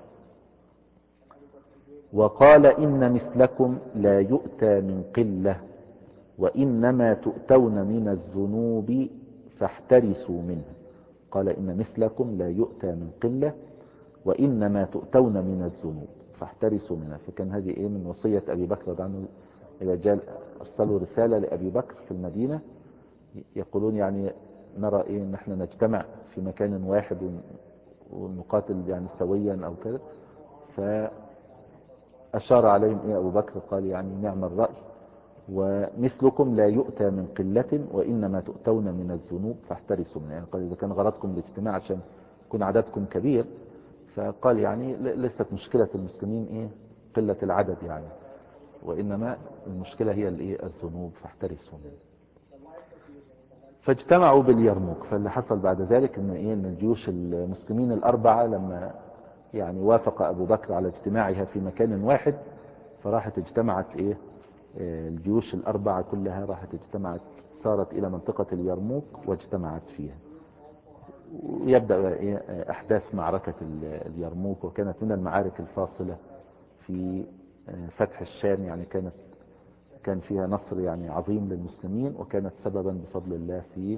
وقال إن مثلكم لا يؤتى من قلة وإنما تؤتون من الذنوب فاحترسوا منها. قال إن مثلكم لا يؤتى من قلة وإنما تؤتون من الذنوب فاحترسوا منها. فكان هذه من وصية أبي بكر رضي الله عنه. إذا جاء أرسلوا رسالة لأبي بكر في المدينة يقولون يعني نرى نحن نجتمع في مكان واحد ونقاتل يعني سويا أو كذا. فأشار عليهم أبو بكر قال يعني نعم الرأي، ومثلكم لا يؤتى من قلة وإنما تؤتون من الذنوب فاحترسوا منها. يعني قال إذا كان غرضكم الاجتماع عشان يكون عددكم كبير، فقال يعني ليست مشكلة المسلمين قلة العدد يعني، وإنما المشكلة هي الذنوب فاحترسوا منها. فاجتمعوا باليرموك. فاللي حصل بعد ذلك ان الجيوش المسلمين الأربعة لما يعني وافق أبو بكر على اجتماعها في مكان واحد، فراحت اجتمعت الجيوش الأربعة كلها راحت اجتمعت، صارت إلى منطقة اليرموك واجتمعت فيها. ويبدأ أحداث معركة اليرموك، وكانت من المعارك الفاصلة في فتح الشام، يعني كان فيها نصر يعني عظيم للمسلمين، وكانت سببا بفضل الله في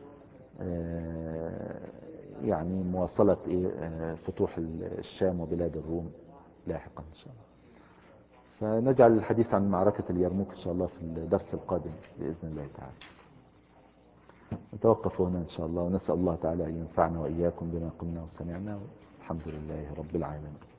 يعني مواصلة فتوح الشام وبلاد الروم لاحقا إن شاء الله. فنجعل الحديث عن معركة اليرموك إن شاء الله في الدرس القادم بإذن الله تعالى. نتوقف هنا إن شاء الله، ونسأل الله تعالى أن ينفعنا وإياكم بما قلنا وسمعنا. الحمد لله رب العالمين.